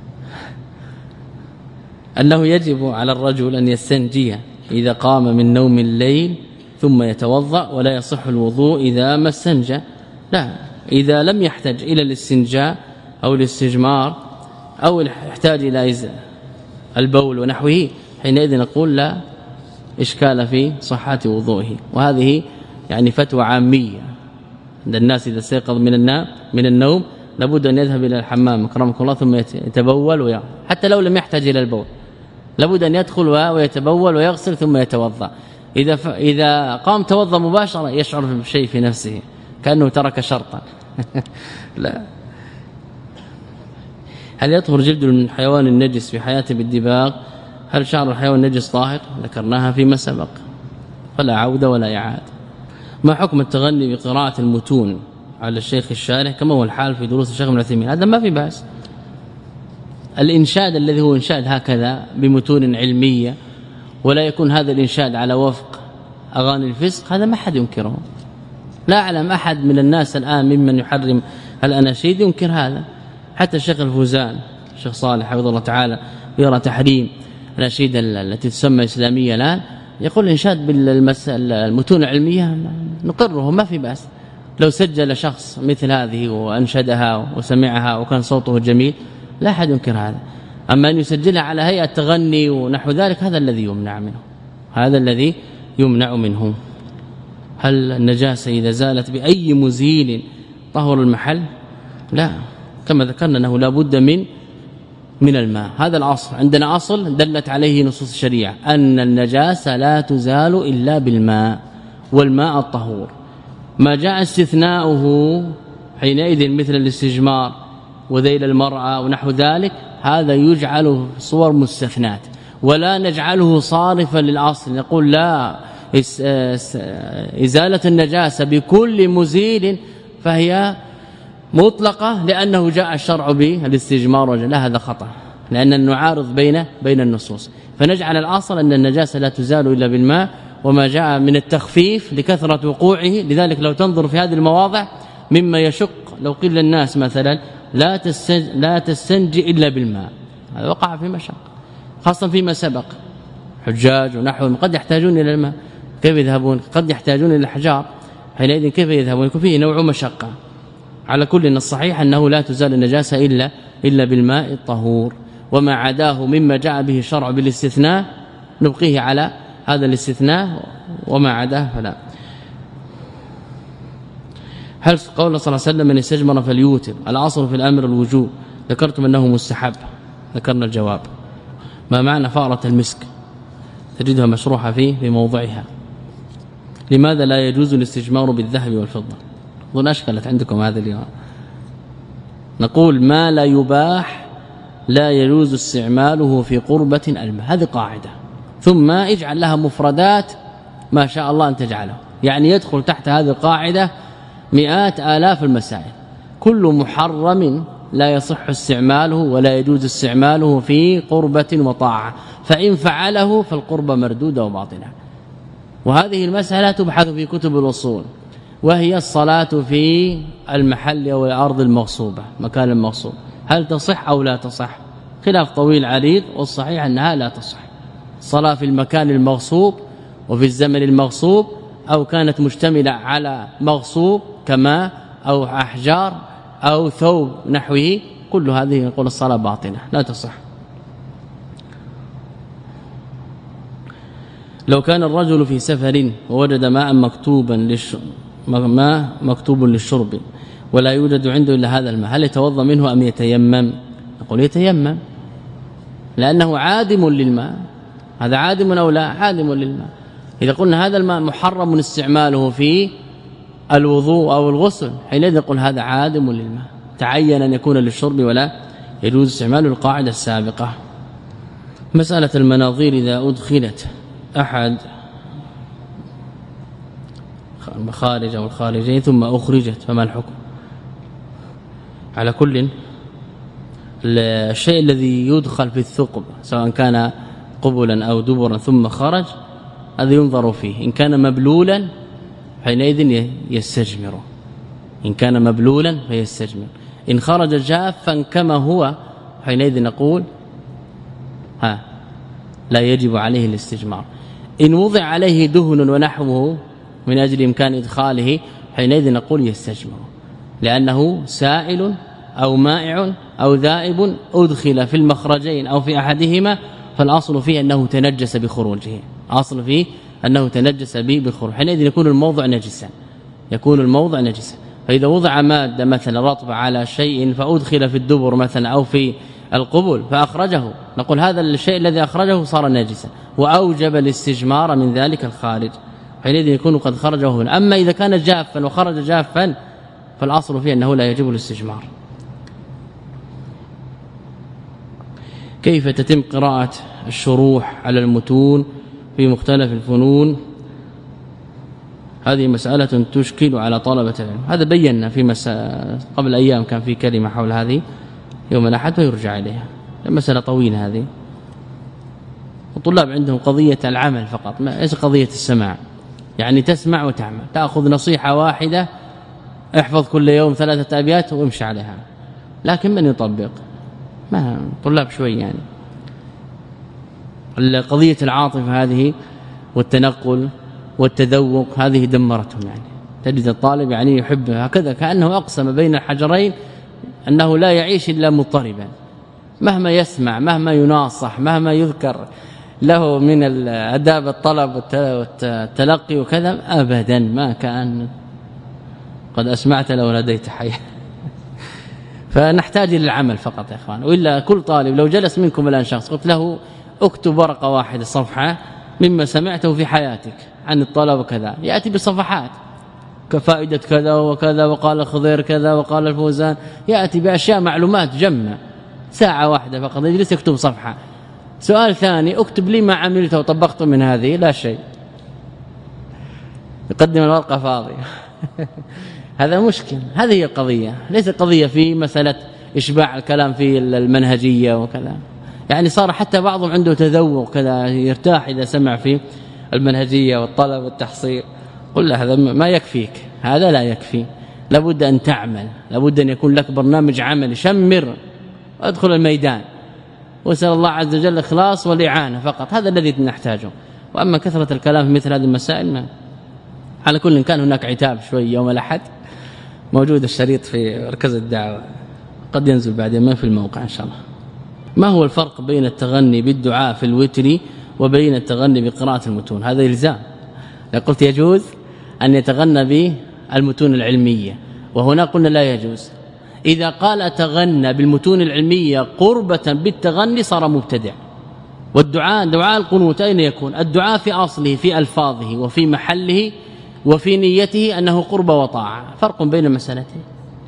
أنه يجب على الرجل أن يستنجي إذا قام من نوم الليل ثم يتوضأ، ولا يصح الوضوء إذا ما استنجى. لا، إذا لم يحتج إلى الاستنجاء أو الاستجمار أو يحتاج إلى البول ونحوه حينئذ نقول لا إشكال في صحة وضوئه. وهذه يعني فتوى عامية عند الناس. إذا استيقظ من النوم من النوم لابد أن يذهب إلى الحمام أكرمكم الله ثم يتبول ويغسل، حتى لو لم يحتاج إلى البول لابد أن يدخل ويتبول ويغسل ثم يتوضأ. إذا ف... إذا قام توضأ مباشرة يشعر بشيء في نفسه كأنه ترك شرطا. لا. هل يطهر جلد الحيوان النجس في حياته بالدباغ؟ هل شعر الحيوان النجس طاهر؟ ذكرناها فيما سبق فلا عودة ولا إعادة. ما حكم التغني بقراءة المتون على الشيخ الشارح كما هو الحال في دروس الشيخ ابن عثيمين؟ هذا ما في بأس. الإنشاد الذي هو إنشاد هكذا بمتون علمية ولا يكون هذا الإنشاد على وفق أغاني الفسق هذا ما حد ينكره. لا أعلم أحد من الناس الآن ممن يحرم الأناشيد ينكر هذا. حتى الشيخ الفوزان الشيخ صالح حفظه الله تعالى يرى تحريم الأناشيد التي تسمى إسلامية الآن، يقول الإنشاد بالمتون العلمية نقره ما في بأس. لو سجل شخص مثل هذه وأنشدها وسمعها وكان صوته جميل لا أحد ينكر هذا. أما أن يسجلها على هيئة تغني ونحو ذلك هذا الذي يمنع منه، هذا الذي يمنع منه. هل النجاسة إذا زالت بأي مزيل طهر المحل؟ لا، كما ذكرنا أنه لا بد من من الماء. هذا الأصل عندنا، أصل دلت عليه نصوص الشريعة أن النجاسة لا تزال إلا بالماء والماء الطهور. ما جاء استثناؤه حينئذ مثل الاستجمار وذيل المرأة ونحو ذلك هذا يجعل صور مستثنات ولا نجعله صارفا للأصل. نقول لا، إزالة النجاسة بكل مزيل فهي مطلقة لأنه جاء الشرع بالاستجمار، لا هذا خطأ لأن نعارض بين بين النصوص. فنجعل الأصل أن النجاسة لا تزال إلا بالماء، وما جاء من التخفيف لكثرة وقوعه. لذلك لو تنظر في هذه المواضع مما يشق لو قيل للناس مثلا لا لا تستنجي إلا بالماء، هذا وقع في مشق، خاصة فيما سبق حجاج ونحوهم قد يحتاجون إلى الماء، كيف يذهبون؟ قد يحتاجون إلى الحجار، حينئذ كيف يذهبون؟ يكون فيه نوع مشقة. على كل الصحيح أنه لا تزال النجاسة إلا إلا بالماء الطهور، وما عداه مما جاء به الشرع بالاستثناء نبقيه على هذا الاستثناء وما عداه فلا. هل قول صلى الله عليه وسلم من استجمر فليوتر الاصل في الامر الوجوب؟ ذكرتم انه مستحب، ذكرنا الجواب. ما معنى فأرة المسك؟ تجدها مشروحه فيه في موضعها. لماذا لا يجوز الاستجمار بالذهب والفضه؟ اظن اشكلت عندكم هذا اليوم. نقول ما لا يباح لا يجوز استعماله في قربة الماء، هذه قاعده، ثم اجعل لها مفردات ما شاء الله ان تجعله، يعني يدخل تحت هذه القاعده مئات آلاف المسائل. كل محرم لا يصح استعماله ولا يجوز استعماله في قربة وطاعة، فإن فعله فالقربة مردودة وباطلة. وهذه المسألة تبحث في كتب الأصول، وهي الصلاة في المحل أو الأرض المغصوبة، مكان المغصوب، هل تصح أو لا تصح؟ خلاف طويل عريض، والصحيح أنها لا تصح. الصلاة في المكان المغصوب وفي الزمن المغصوب، أو كانت مشتملة على مغصوب كما أو أحجار أو ثوب نحوه، كل هذه نقول الصلاة باطلة لا تصح. لو كان الرجل في سفر ووجد ماء مكتوبا للش... ماء مكتوب للشرب ولا يوجد عنده إلا هذا الماء، هل يتوضا منه أم يتيمم؟ نقول يتيمم، لأنه عادم للماء. هذا عادم أو لا؟ عادم للماء. إذا قلنا هذا الماء محرم استعماله في الوضوء أو الغسل، حينئذ نقول هذا عادم للماء، تعين أن يكون للشرب ولا يجوز استعماله، القاعدة السابقة. مسألة المناظير إذا أدخلت أحد المخارج أو الخارجين ثم أخرجت فما الحكم؟ على كل الشيء الذي يدخل في الثقب سواء كان قبلا أو دبرا ثم خرج هذا ينظر فيه، إن كان مبلولا حينئذ يستجمر، إن كان مبلولا فيستجمر، إن خرج جافا كما هو حينئذ نقول ها لا يجب عليه الاستجمار. إن وضع عليه دهن ونحوه من أجل إمكان إدخاله حينئذ نقول يستجمر، لأنه سائل أو مائع أو ذائب أدخل في المخرجين أو في أحدهما، فالأصل فيه أنه تنجس بخروجه، أصل فيه أنه تنجس به بخروج، حينئذ يكون الموضع نجسا، يكون الموضع نجسا. فإذا وضع مادة مثلا رطبة على شيء فأدخل في الدبر مثلا أو في القبل فأخرجه، نقول هذا الشيء الذي أخرجه صار نجسا وأوجب الاستجمار من ذلك الخارج، حينئذ يكون قد خرجه هنا. أما إذا كان جافا وخرج جافا فالأصل فيه أنه لا يجب الاستجمار. كيف تتم قراءة الشروح على المتون في مختلف الفنون؟ هذه مسألة تشكل على طلبة العلم. هذا بينا في مسألة قبل أيام، كان في كلمة حول هذه يوم الأحد ويرجع إليها. مسألة طويلة هذه، الطلاب عندهم قضية العمل فقط، ما ليس قضية السماع. يعني تسمع وتعمل، تأخذ نصيحة واحدة، احفظ كل يوم ثلاثة أبيات وامشي عليها، لكن من يطبق؟ ما طلاب شوي. يعني قضية العاطفة هذه والتنقل والتذوق هذه دمرتهم. يعني تجد الطالب يعني يحب هكذا، كأنه أقسم بين الحجرين أنه لا يعيش إلا مضطربا، مهما يسمع، مهما يناصح، مهما يذكر له من الاداب الطلب والتلقي وكذا، ابدا ما كان قد اسمعت لو لديت حي. فنحتاج للعمل فقط يا اخوان. والا كل طالب لو جلس منكم الان شخص قلت له اكتب ورقه واحده صفحه مما سمعته في حياتك عن الطلب وكذا، ياتي بصفحات كفائده كذا وكذا، وقال الخضير كذا، وقال الفوزان، ياتي باشياء معلومات جمه. ساعه واحده فقط يجلس يكتب صفحه. سؤال ثاني، اكتب لي ما عملته وطبقته من هذه، لا شيء، يقدم الورقه فاضيه. هذا مشكل. هذه هي القضيه، ليس قضيه في مساله اشباع الكلام في المنهجيه وكذا. يعني صار حتى بعضهم عنده تذوق كذا، يرتاح اذا سمع في المنهجيه والطلب والتحصيل. قل له هذا ما يكفيك، هذا لا يكفي، لابد ان تعمل، لابد ان يكون لك برنامج عملي. شمر وادخل الميدان واسال الله عز وجل الاخلاص والاعانه فقط، هذا الذي نحتاجه. واما كثره الكلام في مثل هذه المسائل ما. على كل كان هناك عتاب شوي يوم الاحد، موجود الشريط في مركز الدعوه، قد ينزل بعدين ما في الموقع ان شاء الله. ما هو الفرق بين التغني بالدعاء في الوتر وبين التغني بقراءه المتون؟ هذا الزام. قلت يجوز ان يتغنى بالمتون العلميه، وهنا قلنا لا يجوز. إذا قال تغنى بالمتون العلمية قربة بالتغني صار مبتدع. والدعاء دعاء القنوت أين يكون؟ الدعاء في أصله في ألفاظه وفي محله وفي نيته أنه قرب وطاعة. فرق بين المسألتين،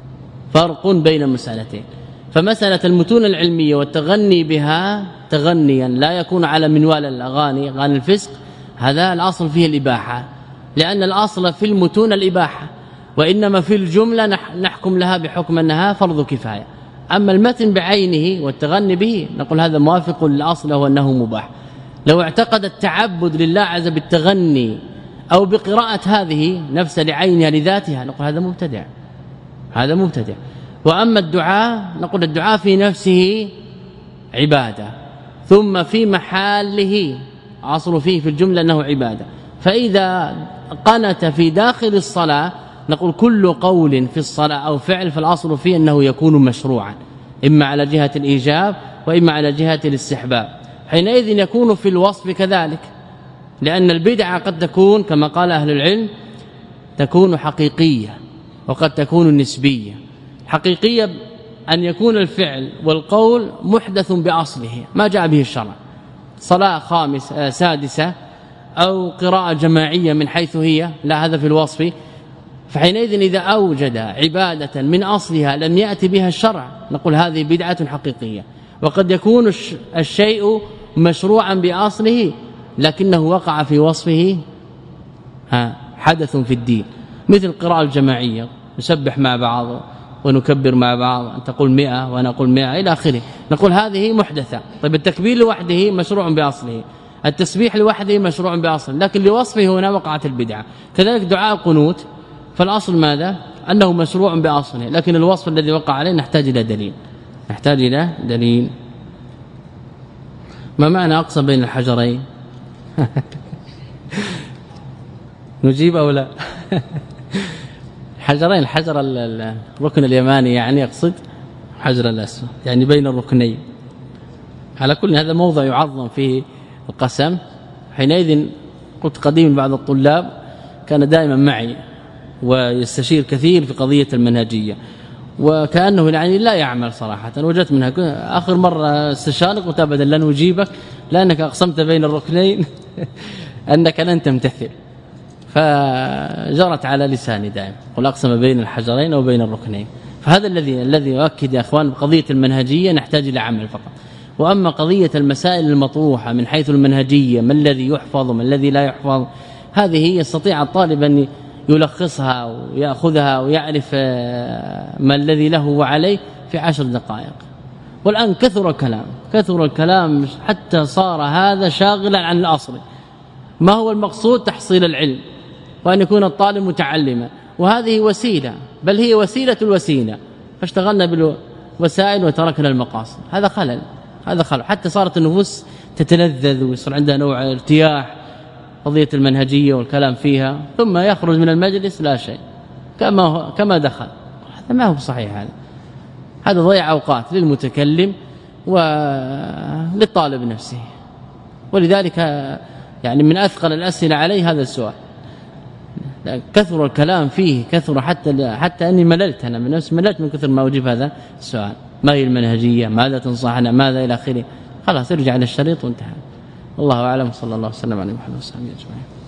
فرق بين المسألتين. فمسألة المتون العلمية والتغني بها تغنيا لا يكون على منوال الأغاني، أغاني الفسق، هذا الأصل فيه الإباحة، لأن الأصل في المتون الإباحة، وإنما في الجملة نحكم لها بحكم أنها فرض كفاية. أما المتن بعينه والتغني به نقول هذا موافق للأصل وأنه مباح. لو اعتقد التعبد لله عز بالتغني أو بقراءة هذه نفس لعينها لذاتها نقول هذا مبتدع، هذا مبتدع. وأما الدعاء نقول الدعاء في نفسه عبادة، ثم في محله أصل فيه في الجملة أنه عبادة. فإذا قنت في داخل الصلاة نقول كل قول في الصلاة أو فعل فالأصل فيه أنه يكون مشروعا، إما على جهة الإيجاب وإما على جهة الاستحباب. حينئذ يكون في الوصف كذلك، لأن البدعة قد تكون كما قال أهل العلم تكون حقيقية وقد تكون نسبية. حقيقية أن يكون الفعل والقول محدث بأصله ما جاء به الشرع، صلاة خامس سادسة أو قراءة جماعية من حيث هي، لا، هذا في الوصف. فحينئذ إذا أوجد عبادة من أصلها لم يأتي بها الشرع نقول هذه بدعة حقيقية. وقد يكون الشيء مشروعا بأصله لكنه وقع في وصفه ها حدث في الدين، مثل القراءة الجماعية، نسبح مع بعض ونكبر مع بعض، أن تقول مئة وأنا أقول مئة إلى آخره، نقول هذه محدثة. طيب التكبير لوحده مشروع بأصله، التسبيح لوحده مشروع بأصله، لكن لوصفه هنا وقعت البدعة. كذلك دعاء القنوت فالأصل ماذا؟ أنه مشروع بأصله، لكن الوصف الذي وقع عليه نحتاج إلى دليل، نحتاج إلى دليل. ما معنى أقسم بين الحجرين؟ نجيب أو لا؟ حجرين، الحجر الركن اليماني يعني يقصد حجر الأسود، يعني بين الركنين. على كل هذا موضع يعظم فيه القسم. حينئذ قلت قديم بعض الطلاب كان دائما معي ويستشير كثير في قضية المنهجية، وكأنه يعني لا يعمل صراحة. وجدت منها آخر مرة استشارك قلت أبدا لن أجيبك لأنك أقسمت بين الركنين أنك لن تمتثل، فجرت على لساني دائما قل أقسم بين الحجرين أو بين الركنين. فهذا الذي الذي يؤكد يا أخوان بقضية المنهجية نحتاج إلى عمل فقط. وأما قضية المسائل المطروحة من حيث المنهجية ما الذي يحفظ وما الذي لا يحفظ هذه يستطيع الطالب أن يلخصها ويأخذها ويعرف ما الذي له وعليه في عشر دقائق. والآن كثر الكلام كثر الكلام حتى صار هذا شاغلا عن الأصل. ما هو المقصود؟ تحصيل العلم وأن يكون الطالب متعلما، وهذه وسيلة بل هي وسيلة الوسيلة، فاشتغلنا بالوسائل وتركنا المقاصد. هذا خلل هذا خلل حتى صارت النفوس تتلذذ ويصير عندها نوع ارتياح قضية المنهجية والكلام فيها، ثم يخرج من المجلس لا شيء كما هو كما دخل. هذا ما هو صحيح، هذا هذا ضيع أوقات للمتكلم وللطالب نفسه. ولذلك يعني من أثقل الأسئلة عليه هذا السؤال، كثر الكلام فيه كثر حتى حتى أني مللت أنا من نفسي مللت من كثر ما أجيب هذا السؤال. ما هي المنهجية؟ ماذا تنصحنا؟ ماذا إلى آخره؟ خلاص ارجع إلى الشريط وانتهى. والله أعلم. صلى الله وسلم على محمد وصحبه أجمعين.